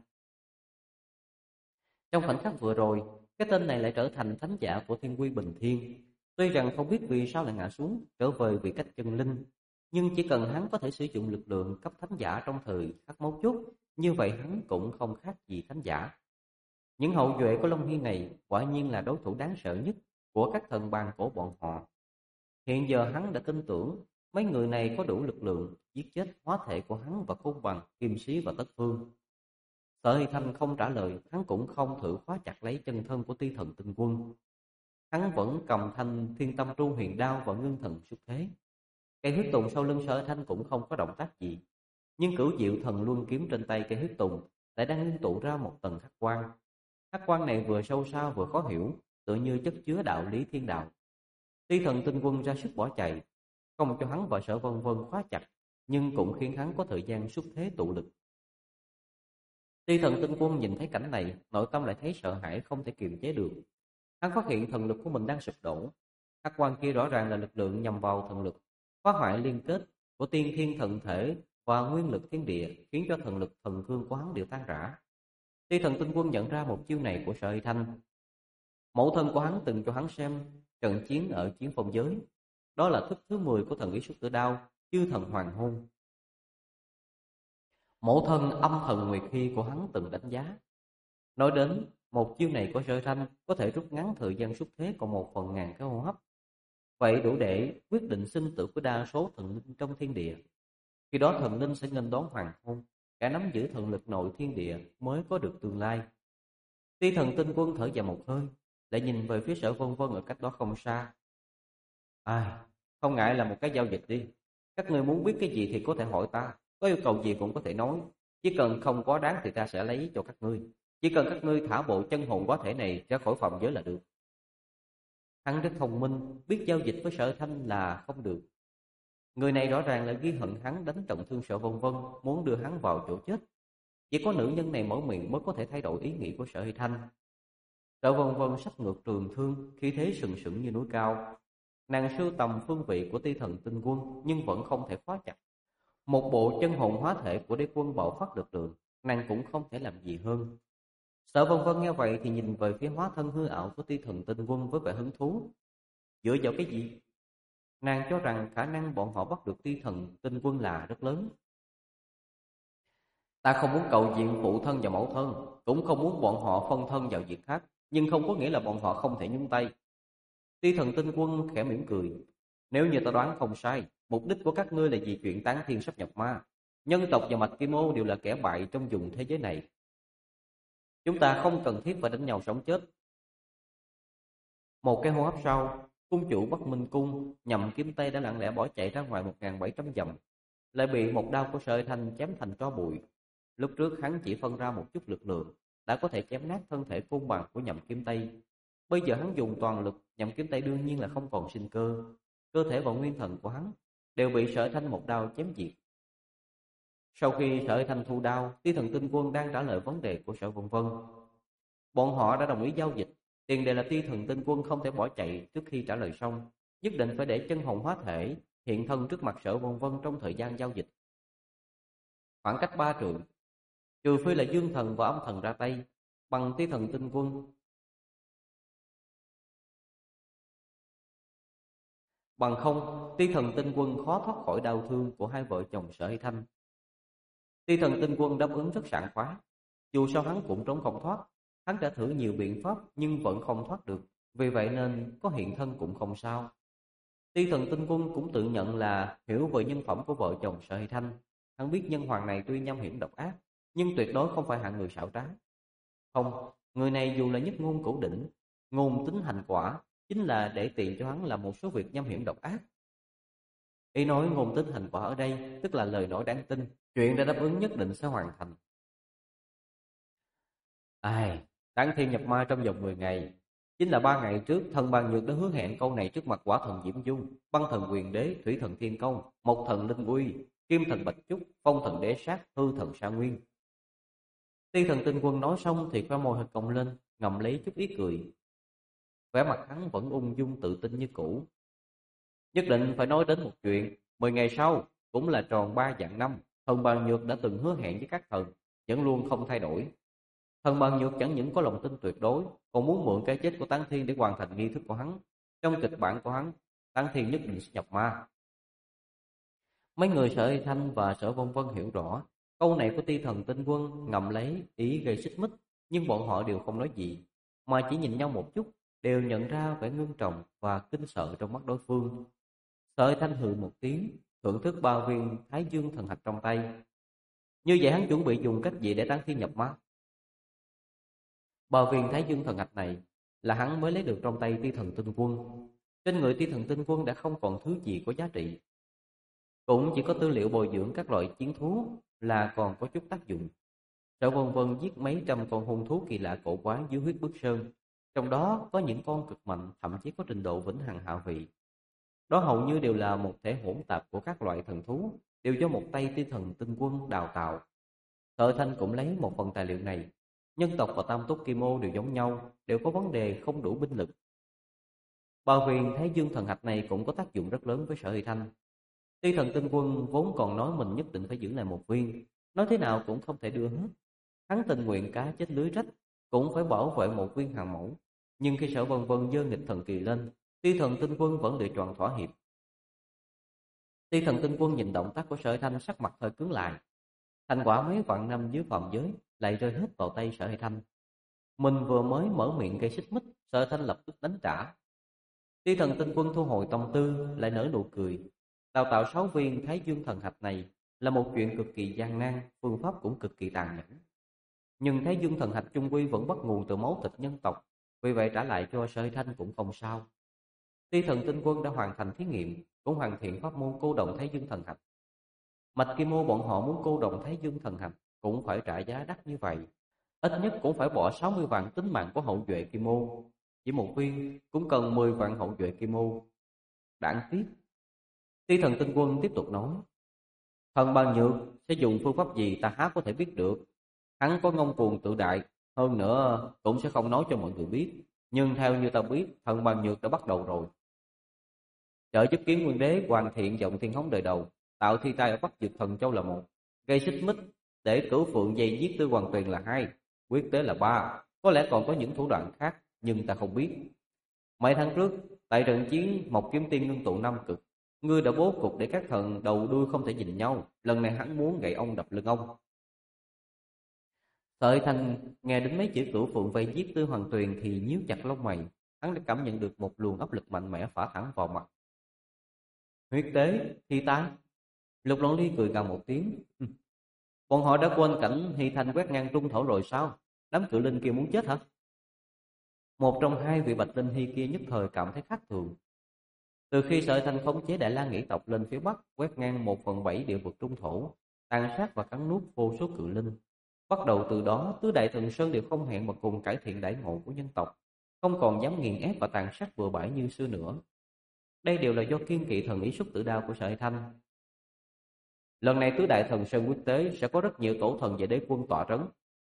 Speaker 1: Trong khoảnh khắc vừa rồi, cái tên này lại trở thành thánh giả của thiên quy bình thiên. Tuy rằng không biết vì sao lại ngã xuống, trở về vị cách chân linh, nhưng chỉ cần hắn có thể sử dụng lực lượng cấp thánh giả trong thời khắc mấu chốt, như vậy hắn cũng không khác gì thánh giả. Những hậu duệ của Long Hy này quả nhiên là đối thủ đáng sợ nhất của các thần bàn của bọn họ. Hiện giờ hắn đã tin tưởng mấy người này có đủ lực lượng giết chết hóa thể của hắn và Côn Bằng, Kim Sĩ và Tất Phương. Sở Hy Thanh không trả lời, hắn cũng không thử khóa chặt lấy chân thân của Ti Thần Tinh Quân. Hắn vẫn cầm thanh Thiên Tâm Tru Huyền Đao và ngưng thần xuất thế. Cây huyết tùng sau lưng Sở Thanh cũng không có động tác gì, nhưng Cửu Diệu Thần Luân kiếm trên tay cây huyết tùng lại đang ngưng tụ ra một tầng hắc quang. Hắc quang này vừa sâu xa vừa khó hiểu, tựa như chất chứa đạo lý thiên đạo. Ti Thần Tinh Quân ra sức bỏ chạy, không cho hắn và Sở Vân Vân khóa chặt, nhưng cũng khiến hắn có thời gian xuất thế tụ lực. Ti Thần Tinh Quân nhìn thấy cảnh này, nội tâm lại thấy sợ hãi không thể kiềm chế được. Hắn phát hiện thần lực của mình đang sụp đổ. Hắc quang kia rõ ràng là lực lượng nhằm vào thần lực, phá hoại liên kết của tiên thiên thần thể và nguyên lực thiên địa, khiến cho thần lực thần cương của hắn đều tan rã. Ti Thần Tinh Quân nhận ra một chiêu này của Sở Thanh. Mẫu thân của hắn từng cho hắn xem trận chiến ở chiến phong giới. Đó là thức thứ 10 của thần ý xuất tử đao, chư thần hoàng hôn. Mẫu thân âm thần Nguyệt Hy của hắn từng đánh giá. Nói đến, một chiêu này của Sở Thanh có thể rút ngắn thời gian xuất thế còn 1/1000 cái hô hấp. Vậy đủ để quyết định sinh tử của đa số thần linh trong thiên địa. Khi đó thần linh sẽ nghênh đón hoàng hôn, cả nắm giữ thần lực nội thiên địa mới có được tương lai. Ti Thần Tinh Quân thở dài một hơi, lại nhìn về phía Sở Vân Vân ở cách đó không xa. Ai, không ngại là một cái giao dịch đi. Các ngươi muốn biết cái gì thì có thể hỏi ta, có yêu cầu gì cũng có thể nói. Chỉ cần không quá đáng thì ta sẽ lấy cho các ngươi. Chỉ cần các ngươi thả bộ chân hồn quá thể này ra khỏi phạm giới là được. Hắn rất thông minh, biết giao dịch với Sở Thanh là không được. Người này rõ ràng là ghi hận hắn đánh trọng thương Sở Vân Vân, muốn đưa hắn vào chỗ chết. Chỉ có nữ nhân này mở miệng mới có thể thay đổi ý nghĩ của Sở Hy Thanh. Sở Vân Vân sắp ngược trường thương, khí thế sừng sững như núi cao. Nàng sưu tầm phương vị của Ti Thần Tinh Quân nhưng vẫn không thể khóa chặt. Một bộ chân hồn hóa thể của đế quân bạo phát lực lượng, nàng cũng không thể làm gì hơn. Sở Vân Vân nghe vậy thì nhìn về phía hóa thân hư ảo của Ti Thần Tinh Quân với vẻ hứng thú. Dựa vào cái gì? Nàng cho rằng khả năng bọn họ bắt được Ti Thần Tinh Quân là rất lớn. Ta không muốn cầu diện phụ thân và mẫu thân, cũng không muốn bọn họ phân thân vào việc khác, nhưng không có nghĩa là bọn họ không thể nhúng tay. Ti Thần Tinh Quân khẽ mỉm cười. Nếu như ta đoán không sai, mục đích của các ngươi là vì chuyện tán thiên sắp nhập ma. Nhân tộc và Mạch Kim Ô đều là kẻ bại trong vùng thế giới này. Chúng ta không cần thiết phải đánh nhau sống chết. Một cái hô hấp sau, cung chủ Bắc Minh Cung Nhậm Kiếm Tây đã lặng lẽ bỏ chạy ra ngoài 1.700 dặm, lại bị một đao của Sở Thanh chém thành tro bụi. Lúc trước hắn chỉ phân ra một chút lực lượng, đã có thể chém nát thân thể côn bằng của Nhậm Kiếm Tây. Bây giờ hắn dùng toàn lực, Nhậm Kiếm Tây đương nhiên là không còn sinh cơ. Cơ thể và nguyên thần của hắn đều bị Sở Thanh một đao chém diệt. Sau khi Sở Thanh thu đao, Ti Thần Tinh Quân đang trả lời vấn đề của Sở Vân Vân. Bọn họ đã đồng ý giao dịch, tiền đề là Ti Thần Tinh Quân không thể bỏ chạy trước khi trả lời xong, nhất định phải để chân hồn hóa thể hiện thân trước mặt Sở Vân Vân trong thời gian giao dịch. Khoảng cách 3 trượng, trừ phi là dương thần và âm thần ra tay, bằng Ti Thần Tinh Quân. Bằng không, Ti Thần Tinh Quân khó thoát khỏi đau thương của hai vợ chồng Sở Hy Thanh. Ti Thần Tinh Quân đáp ứng rất sảng khoái. Dù sao hắn cũng trốn không thoát, hắn đã thử nhiều biện pháp nhưng vẫn không thoát được, vì vậy nên có hiện thân cũng không sao. Ti Thần Tinh Quân cũng tự nhận là hiểu về nhân phẩm của vợ chồng Sở Hy Thanh. Hắn biết nhân hoàng này tuy nham hiểm độc ác, nhưng tuyệt đối không phải hạng người xảo trá. Không, người này dù là nhất ngôn cửu đỉnh, ngôn tính hành quả, chính là để tiện cho hắn làm một số việc nham hiểm độc ác. Ý nói ngôn tính hành quả ở đây tức là lời nói đáng tin, chuyện đã đáp ứng nhất định sẽ hoàn thành. Tán thiên nhập ma trong vòng 10 ngày, chính là 3 ngày trước thần Bàn Nhược đã hứa hẹn câu này trước mặt Quả Thần Diễm Dung, Băng Thần Quyền Đế, Thủy Thần Thiên Công, Mộc Thần Linh Uy, Kim Thần Bạch Trúc, Phong Thần Đế Sát, Hư Thần Sa Nguyên. Ti Thần Tinh Quân nói xong thì khóe môi hơi cong lên, ngậm lấy chút ý cười. Vẻ mặt hắn vẫn ung dung tự tin như cũ. Nhất định phải nói đến một chuyện, 10 ngày sau cũng là tròn 3 vạn năm, thần Bàn Nhược đã từng hứa hẹn với các thần, vẫn luôn không thay đổi. Thần Bàn Nhược chẳng những có lòng tin tuyệt đối, còn muốn mượn cái chết của Tán Thiên để hoàn thành nghi thức của hắn. Trong kịch bản của hắn, Tán Thiên nhất định sẽ nhập ma. Mấy người Sở Hy Thanh và Sở Vân Vân hiểu rõ, câu này của Ti Thần Tinh Quân ngầm lấy ý gây xích mích, nhưng bọn họ đều không nói gì, mà chỉ nhìn nhau một chút, đều nhận ra vẻ ngưng trọng và kinh sợ trong mắt đối phương. Sở Hy Thanh hừ một tiếng, thưởng thức 3 viên Thái Dương thần hạch trong tay. Như vậy hắn chuẩn bị dùng cách gì để Tán Thiên nhập ma? 3 viên Thái Dương thần hạch này là hắn mới lấy được trong tay Ti Thần Tinh Quân. Trên người Ti Thần Tinh Quân đã không còn thứ gì có giá trị, cũng chỉ có tư liệu bồi dưỡng các loại chiến thú là còn có chút tác dụng. Sở Vân Vân giết mấy trăm con hung thú kỳ lạ cổ quái dưới Huyết Bức Sơn, trong đó có những con cực mạnh, thậm chí có trình độ vĩnh hằng hạ vị. Đó hầu như đều là một thể hỗn tạp của các loại thần thú, đều do một tay Ti Thần Tinh Quân đào tạo. Sở Thanh cũng lấy một phần tài liệu này. Nhân tộc và Tam Túc Kim Ô đều giống nhau, đều có vấn đề không đủ binh lực. 3 viên Thái Dương thần hạch này cũng có tác dụng rất lớn với Sở Hy Thanh. Ti Thần Tinh Quân vốn còn nói mình nhất định phải giữ lại một viên, nói thế nào cũng không thể đưa hết. Hắn tình nguyện cá chết lưới rách, cũng phải bảo vệ một viên hàng mẫu. Nhưng khi Sở Vân Vân giơ nghịch thần kỳ lên, Ti Thần Tinh Quân vẫn lựa chọn thỏa hiệp. Ti Thần Tinh Quân nhìn động tác của Sở Hy Thanh, sắc mặt hơi cứng lại. Thành quả mấy vạn năm dưới phàm giới lại rơi hết vào tay Sở Hy Thanh. Mình vừa mới mở miệng gây xích mích, Sở Hy Thanh lập tức đánh trả. Ti Thần Tinh Quân thu hồi tâm tư, lại nở nụ cười. Đào tạo 6 viên Thái Dương thần hạch này là một chuyện cực kỳ gian nan, phương pháp cũng cực kỳ tàn nhẫn. Nhưng Thái Dương thần hạch chung quy vẫn bắt nguồn từ máu thịt nhân tộc, vì vậy trả lại cho Sở Hy Thanh cũng không sao. Ti Thần Tinh Quân đã hoàn thành thí nghiệm, cũng hoàn thiện pháp môn cô động Thái Dương thần hạch. Mạch Kim Ô bọn họ muốn cô động Thái Dương thần hạch cũng phải trả giá đắt như vậy, ít nhất cũng phải bỏ 60 vạn tính mạng của hậu duệ Kim Ô. Chỉ một viên cũng cần 10 vạn hậu duệ Kim Ô. Đáng tiếc. Ti Thần Tinh Quân tiếp tục nói, thần Bàn Nhược sẽ dùng phương pháp gì ta há có thể biết được. Hắn có ngông cuồng tự đại, hơn nữa cũng sẽ không nói cho mọi người biết. Nhưng theo như ta biết, thần Bàn Nhược đã bắt đầu rồi. Trợ giúp Kiến Nguyên Đế hoàn thiện giọng thiên hống đời đầu, tạo thi tai ở Bắc Dược Thần Châu là 1, gây xích mích để Cửu Phượng dây giết Tư Hoàng Tuyền là 2, quyết tế là 3. Có lẽ còn có những thủ đoạn khác, nhưng ta không biết. Mấy tháng trước, tại trận chiến Mộc Kiếm Tiên ngưng tụ 5 cực, ngươi đã bố cục để các thần đầu đuôi không thể nhìn nhau. Lần này hắn muốn gậy ông đập lưng ông. Sợi Thành nghe đến mấy chữ Cửu Phượng vây giết Tư Hoàng Tuyền thì nhíu chặt lông mày, hắn đã cảm nhận được một luồng áp lực mạnh mẽ phả thẳng vào mặt. Huyết tế, thi tái. Lục Loan Ly cười gằn một tiếng. Bọn họ đã quên cảnh Hy Thanh quét ngang trung thổ rồi sao? Đám cự linh kia muốn chết hả? Một trong hai vị Bạch Linh Hy kia nhất thời cảm thấy khác thường. Từ khi Sợi Thanh khống chế Đại La Nghĩ tộc lên phía bắc, quét ngang 1/7 địa vực trung thổ, tàn sát và cắn nuốt vô số cự linh. Bắt đầu từ đó, tứ đại thần sơn đều không hẹn mà cùng cải thiện đãi ngộ của nhân tộc, không còn dám nghiền ép và tàn sát bừa bãi như xưa nữa. Đây đều là do kiên kỵ thần ý xuất tử đao của Sợi Thanh. Lần này tứ đại thần sơn quốc tế sẽ có rất nhiều tổ thần và đế quân tọa trấn.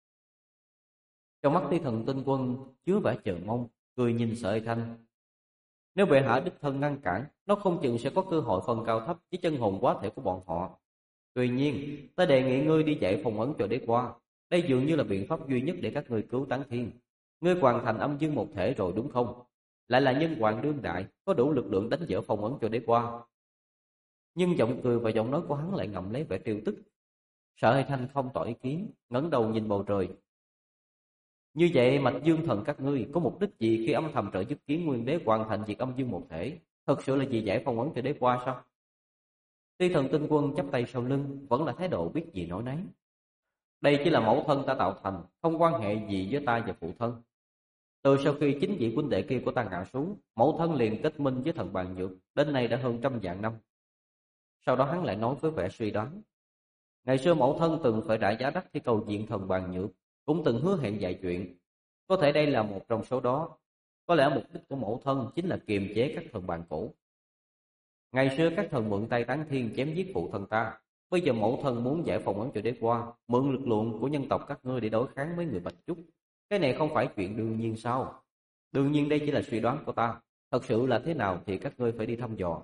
Speaker 1: Trong mắt Ti Thần Tinh Quân chứa vẻ chờ mong, cười nhìn Sợi Thanh. Nếu bệ hạ đích thân ngăn cản, nó không chừng sẽ có cơ hội phân cao thấp với chân hồn quá thể của bọn họ. Tuy nhiên, ta đề nghị ngươi đi dạy phong ấn cho đế qua. Đây dường như là biện pháp duy nhất để các ngươi cứu Tán Thiên. Ngươi hoàn thành âm dương một thể rồi đúng không? Lại là nhân hoàng đương đại, có đủ lực lượng đánh vỡ phong ấn cho đế qua. Nhưng giọng cười và giọng nói của hắn lại ngậm lấy vẻ trêu tức. Sợi Thanh không tỏ ý kiến, ngẩng đầu nhìn bầu trời. Như vậy Mạch Dương thần các ngươi có mục đích gì khi âm thầm trợ giúp Kiến Nguyên Đế hoàn thành việc âm dương một thể? Thật sự là vì giải phong ấn cho đế qua sao? Ti Thần Tinh Quân chắp tay sau lưng, vẫn là thái độ biết gì nói nấy. Đây chỉ là mẫu thân ta tạo thành, không quan hệ gì với ta và phụ thân. Từ sau khi chính vị huynh đệ kia của ta ngã xuống, mẫu thân liền kết minh với thần Bàn Nhược, đến nay đã hơn 100 vạn năm. Sau đó hắn lại nói với vẻ suy đoán. Ngày xưa mẫu thân từng phải trả giá đắt khi cầu diện thần Bàn Nhược, cũng từng hứa hẹn vài chuyện. Có thể đây là một trong số đó. Có lẽ mục đích của mẫu thân chính là kiềm chế các thần bàn cổ. Ngày xưa các thần mượn tay Tán Thiên chém giết phụ thân ta. Bây giờ mẫu thân muốn giải phong ấn cho đế qua, mượn lực lượng của nhân tộc các ngươi để đối kháng với người Bạch Trúc. Cái này không phải chuyện đương nhiên sao? Đương nhiên đây chỉ là suy đoán của ta. Thật sự là thế nào thì các ngươi phải đi thăm dò.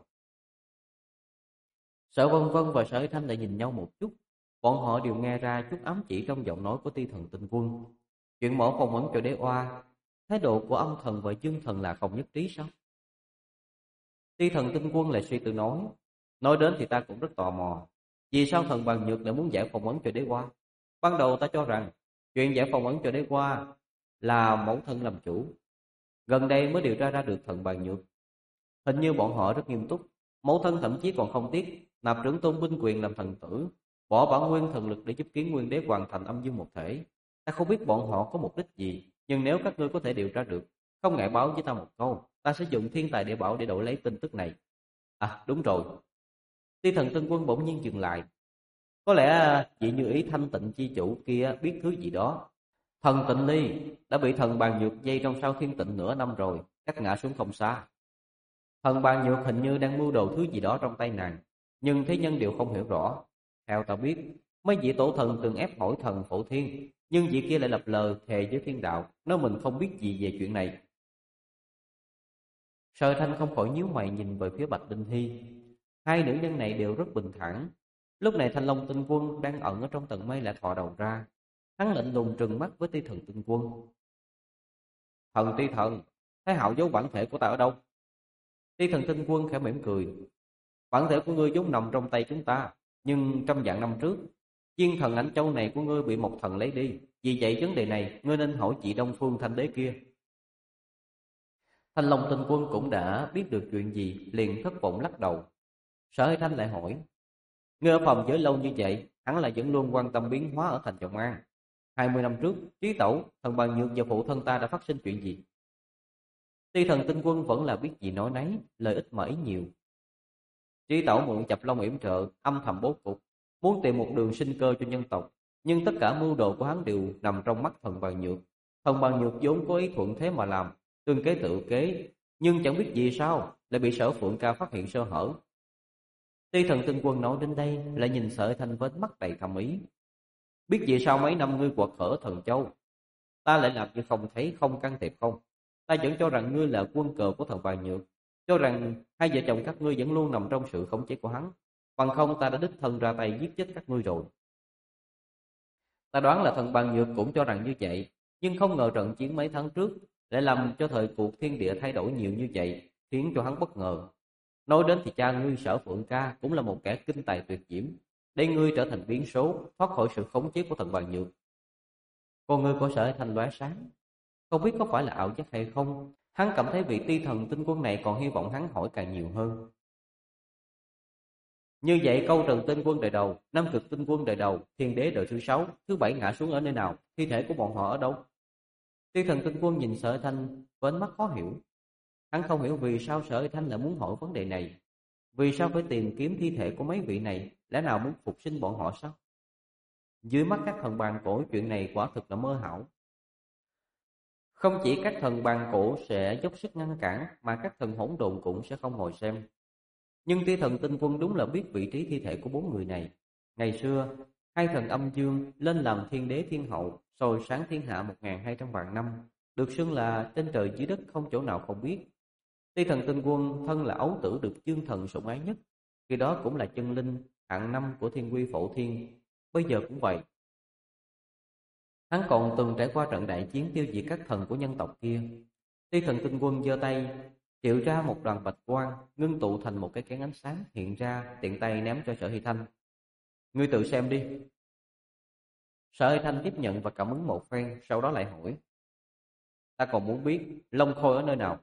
Speaker 1: Sở Vân Vân và Sở Thanh lại nhìn nhau một chút. Bọn họ đều nghe ra chút ám chỉ trong giọng nói của Ti Thần Tinh Quân. Chuyện mở phong ấn cho đế oa, thái độ của âm thần và dương thần là không nhất trí sao? Ti Thần Tinh Quân lại suy tư nói đến thì ta cũng rất tò mò. Vì sao thần Bàn Nhược lại muốn giải phong ấn cho đế oa? Ban đầu ta cho rằng chuyện giải phong ấn cho đế oa là mẫu thân làm chủ. Gần đây mới điều tra ra được thần Bàn Nhược. Hình như bọn họ rất nghiêm túc. Mẫu thân thậm chí còn không tiếc nạp trưởng tôn binh quyền làm thần tử, bỏ bản nguyên thần lực để giúp Kiến Nguyên Đế hoàn thành âm dương một thể. Ta không biết bọn họ có mục đích gì, nhưng nếu các ngươi có thể điều tra được, không ngại báo với ta một câu, ta sẽ dùng thiên tài địa bảo để đổi lấy tin tức này. À, đúng rồi. Ti Thần Tinh Quân bỗng nhiên dừng lại. Có lẽ vị Như Ý Thanh Tịnh chi chủ kia biết thứ gì đó. Thần Tịnh Ly đã bị thần Bàn Nhược dây trong sao Thiên Tịnh nửa năm rồi, cách ngã xuống không xa. Thần Bàn Nhược hình như đang mưu đồ thứ gì đó trong tay nàng, nhưng thế nhân đều không hiểu rõ. Theo ta biết, mấy vị tổ thần từng ép hỏi thần Phổ Thiên, nhưng vị kia lại lập lời thề với thiên đạo, nói mình không biết gì về chuyện này. Sở Thanh không khỏi nhíu mày nhìn về phía Bạch Linh Hy. Hai nữ nhân này đều rất bình thản. Lúc này Thanh Long Tinh Quân đang ẩn ở trong tầng mây lại thò đầu ra. Hắn lạnh lùng trừng mắt với Ti Thần Tinh Quân. Thần Ti Thần, Thái Hạo giấu bản thể của ta ở đâu? Ti Thần Tinh Quân khẽ mỉm cười. Bản thể của ngươi vốn nằm trong tay chúng ta, nhưng 100 vạn năm trước, Chiên thần ảnh châu này của ngươi bị một thần lấy đi. Vì vậy vấn đề này ngươi nên hỏi chị Đông Phương Thanh Đế kia. Thanh Long Tinh Quân cũng đã biết được chuyện gì, liền thất vọng lắc đầu. Sở Hải Thanh lại hỏi, ngươi ở phòng giới lâu như vậy, hắn là vẫn luôn quan tâm biến hóa ở thành Trọng An. 20 năm trước, Trí Tẩu, thần Bàn Nhược và phụ thân ta đã phát sinh chuyện gì? Ti Thần Tinh Quân vẫn là biết gì nói nấy, lời ít mà ý nhiều. Trí Tẩu mượn Chập Long yểm trợ, âm thầm bố cục, muốn tìm một đường sinh cơ cho nhân tộc, nhưng tất cả mưu đồ của hắn đều nằm trong mắt thần Bàn Nhược. Thần Bàn Nhược vốn có ý thuận thế mà làm, tương kế tự kế, nhưng chẳng biết vì sao lại bị Sở Phượng Ca phát hiện sơ hở. Ti Thần Tinh Quân nói đến đây lại nhìn Sở Thanh với mắt đầy thầm ý. Biết vì sao mấy năm ngươi quật khởi Thần Châu, ta lại làm như không thấy, không can thiệp không? Ta vẫn cho rằng ngươi là quân cờ của thần Bàn Nhược, cho rằng hai vợ chồng các ngươi vẫn luôn nằm trong sự khống chế của hắn. Bằng không ta đã đích thân ra tay giết chết các ngươi rồi. Ta đoán là thần Bàn Nhược cũng cho rằng như vậy, nhưng không ngờ trận chiến mấy tháng trước lại làm cho thời cuộc thiên địa thay đổi nhiều như vậy, khiến cho hắn bất ngờ. Nói đến thì cha ngươi Sở Phượng Ca cũng là một kẻ kinh tài tuyệt diễm, để ngươi trở thành biến số, thoát khỏi sự khống chế của thần Bàn Nhược. Con người của Sở Thanh lóe sáng. Không biết có phải là ảo giác hay không, hắn cảm thấy vị ti thần tinh quân này còn hy vọng hắn hỏi càng nhiều hơn. Như vậy câu trần tinh quân đời đầu, Nam Cực tinh quân đời đầu, Thiên đế đời thứ 6, thứ 7 ngã xuống ở nơi nào, thi thể của bọn họ ở đâu? Ti thần tinh quân nhìn Sở Thanh với ánh mắt khó hiểu. Hắn không hiểu vì sao Sở Thanh lại muốn hỏi vấn đề này. Vì sao phải tìm kiếm thi thể của mấy vị này, lẽ nào muốn phục sinh bọn họ sao? Dưới mắt các thần bàn cổ, chuyện này quả thực là mơ hão. Không chỉ các thần bàn cổ sẽ dốc sức ngăn cản, mà các thần hỗn độn cũng sẽ không ngồi xem. Nhưng Ti thần tinh quân đúng là biết vị trí thi thể của 4 người này. Ngày xưa, hai thần âm dương lên làm thiên đế thiên hậu, soi sáng thiên hạ 1200 vạn năm, được xưng là trên trời dưới đất không chỗ nào không biết. Ti thần tinh quân thân là ấu tử được dương thần sủng ái nhất, khi đó cũng là chân linh hạng năm của thiên quy phổ thiên, bây giờ cũng vậy. Hắn còn từng trải qua trận đại chiến tiêu diệt các thần của nhân tộc kia. Ti thần tinh quân giơ tay triệu ra một đoàn bạch quang, ngưng tụ thành một cái kén ánh sáng hiện ra, tiện tay ném cho Sở Hy Thanh. Ngươi tự xem đi. Sở Hy Thanh tiếp nhận và cảm ứng một phen, sau đó lại hỏi: Ta còn muốn biết Long Khôi ở nơi nào?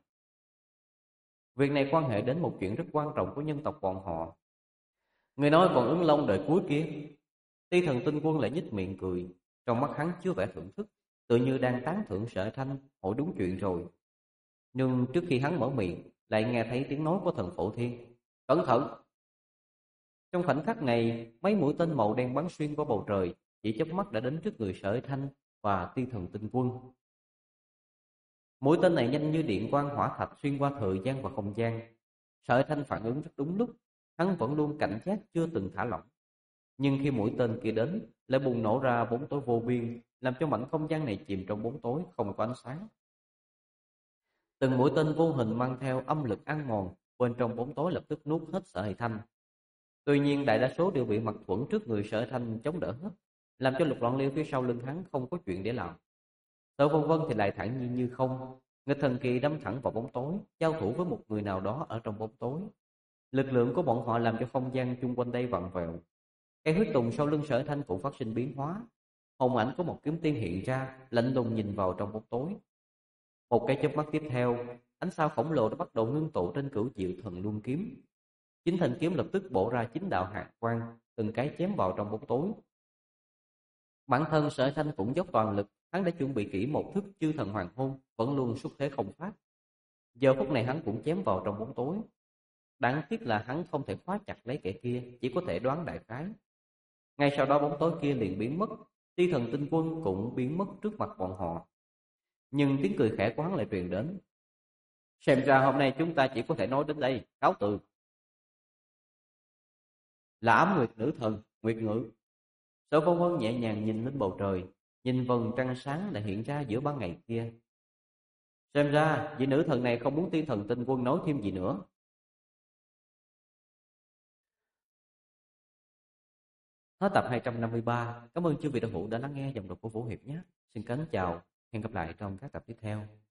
Speaker 1: Việc này quan hệ đến một chuyện rất quan trọng của nhân tộc bọn họ. Người nói còn ứng Long đời cuối kia. Ti thần tinh quân lại nhếch miệng cười, trong mắt hắn chứa vẻ thưởng thức, tự như đang tán thưởng Sở Thanh hỏi đúng chuyện rồi. Nhưng trước khi hắn mở miệng, lại nghe thấy tiếng nói của thần Phổ Thiên: Cẩn thận! Trong khoảnh khắc này, mấy mũi tên màu đen bắn xuyên qua bầu trời, chỉ chớp mắt đã đến trước người Sở Thanh và Ti thần tinh quân. Mũi tên này nhanh như điện quang hỏa thạch xuyên qua thời gian và không gian. Sở Thanh phản ứng rất đúng lúc, hắn vẫn luôn cảnh giác chưa từng thả lỏng. Nhưng khi mũi tên kia đến, lại bùng nổ ra bóng tối vô biên, làm cho mảnh không gian này chìm trong bóng tối không có ánh sáng. Từng mũi tên vô hình mang theo âm lực ăn mòn, bên trong bóng tối lập tức nuốt hết Sở Hy Thanh. Tuy nhiên đại đa số đều bị mặt thuẫn trước người Sở Thanh chống đỡ hết, làm cho Lục Loan Liêu phía sau lưng hắn không có chuyện để làm. Sở Vân Vân thì lại thản nhiên như không, nghịch thần kỳ đâm thẳng vào bóng tối, giao thủ với một người nào đó ở trong bóng tối. Lực lượng của bọn họ làm cho không gian chung quanh đây vặn vẹo. Cái huyết tùng sau lưng Sở Thanh cũng phát sinh biến hóa. Hồng ảnh của một kiếm tiên hiện ra, lạnh lùng nhìn vào trong bóng tối. Một cái chớp mắt tiếp theo, ánh sao khổng lồ đã bắt đầu ngưng tụ trên cửu diệu thần luân kiếm. Chính thanh kiếm lập tức bổ ra 9 đạo hạt quang, từng cái chém vào trong bóng tối. Bản thân Sở Thanh cũng dốc toàn lực, hắn đã chuẩn bị kỹ một thức chư thần hoàng hôn, vẫn luôn xuất thế không phát. Giờ phút này hắn cũng chém vào trong bóng tối. Đáng tiếc là hắn không thể khóa chặt lấy kẻ kia, chỉ có thể đoán đại khái. Ngay sau đó bóng tối kia liền biến mất, Ti thần tinh quân cũng biến mất trước mặt bọn họ. Nhưng tiếng cười khẽ của hắn lại truyền đến: Xem ra hôm nay chúng ta chỉ có thể nói đến đây, cáo từ. Là ám nguyệt nữ thần, Nguyệt Ngữ. Sở Vân Vân nhẹ nhàng nhìn lên bầu trời, nhìn vầng trăng sáng đã hiện ra giữa ban ngày kia. Xem ra vị nữ thần này không muốn Ti thần tinh quân nói thêm gì nữa. Hết tập 253. Cảm ơn chư vị đạo hữu đã lắng nghe giọng đọc của Vũ Hiệp nhé. Xin kính chào, hẹn gặp lại trong các tập tiếp theo.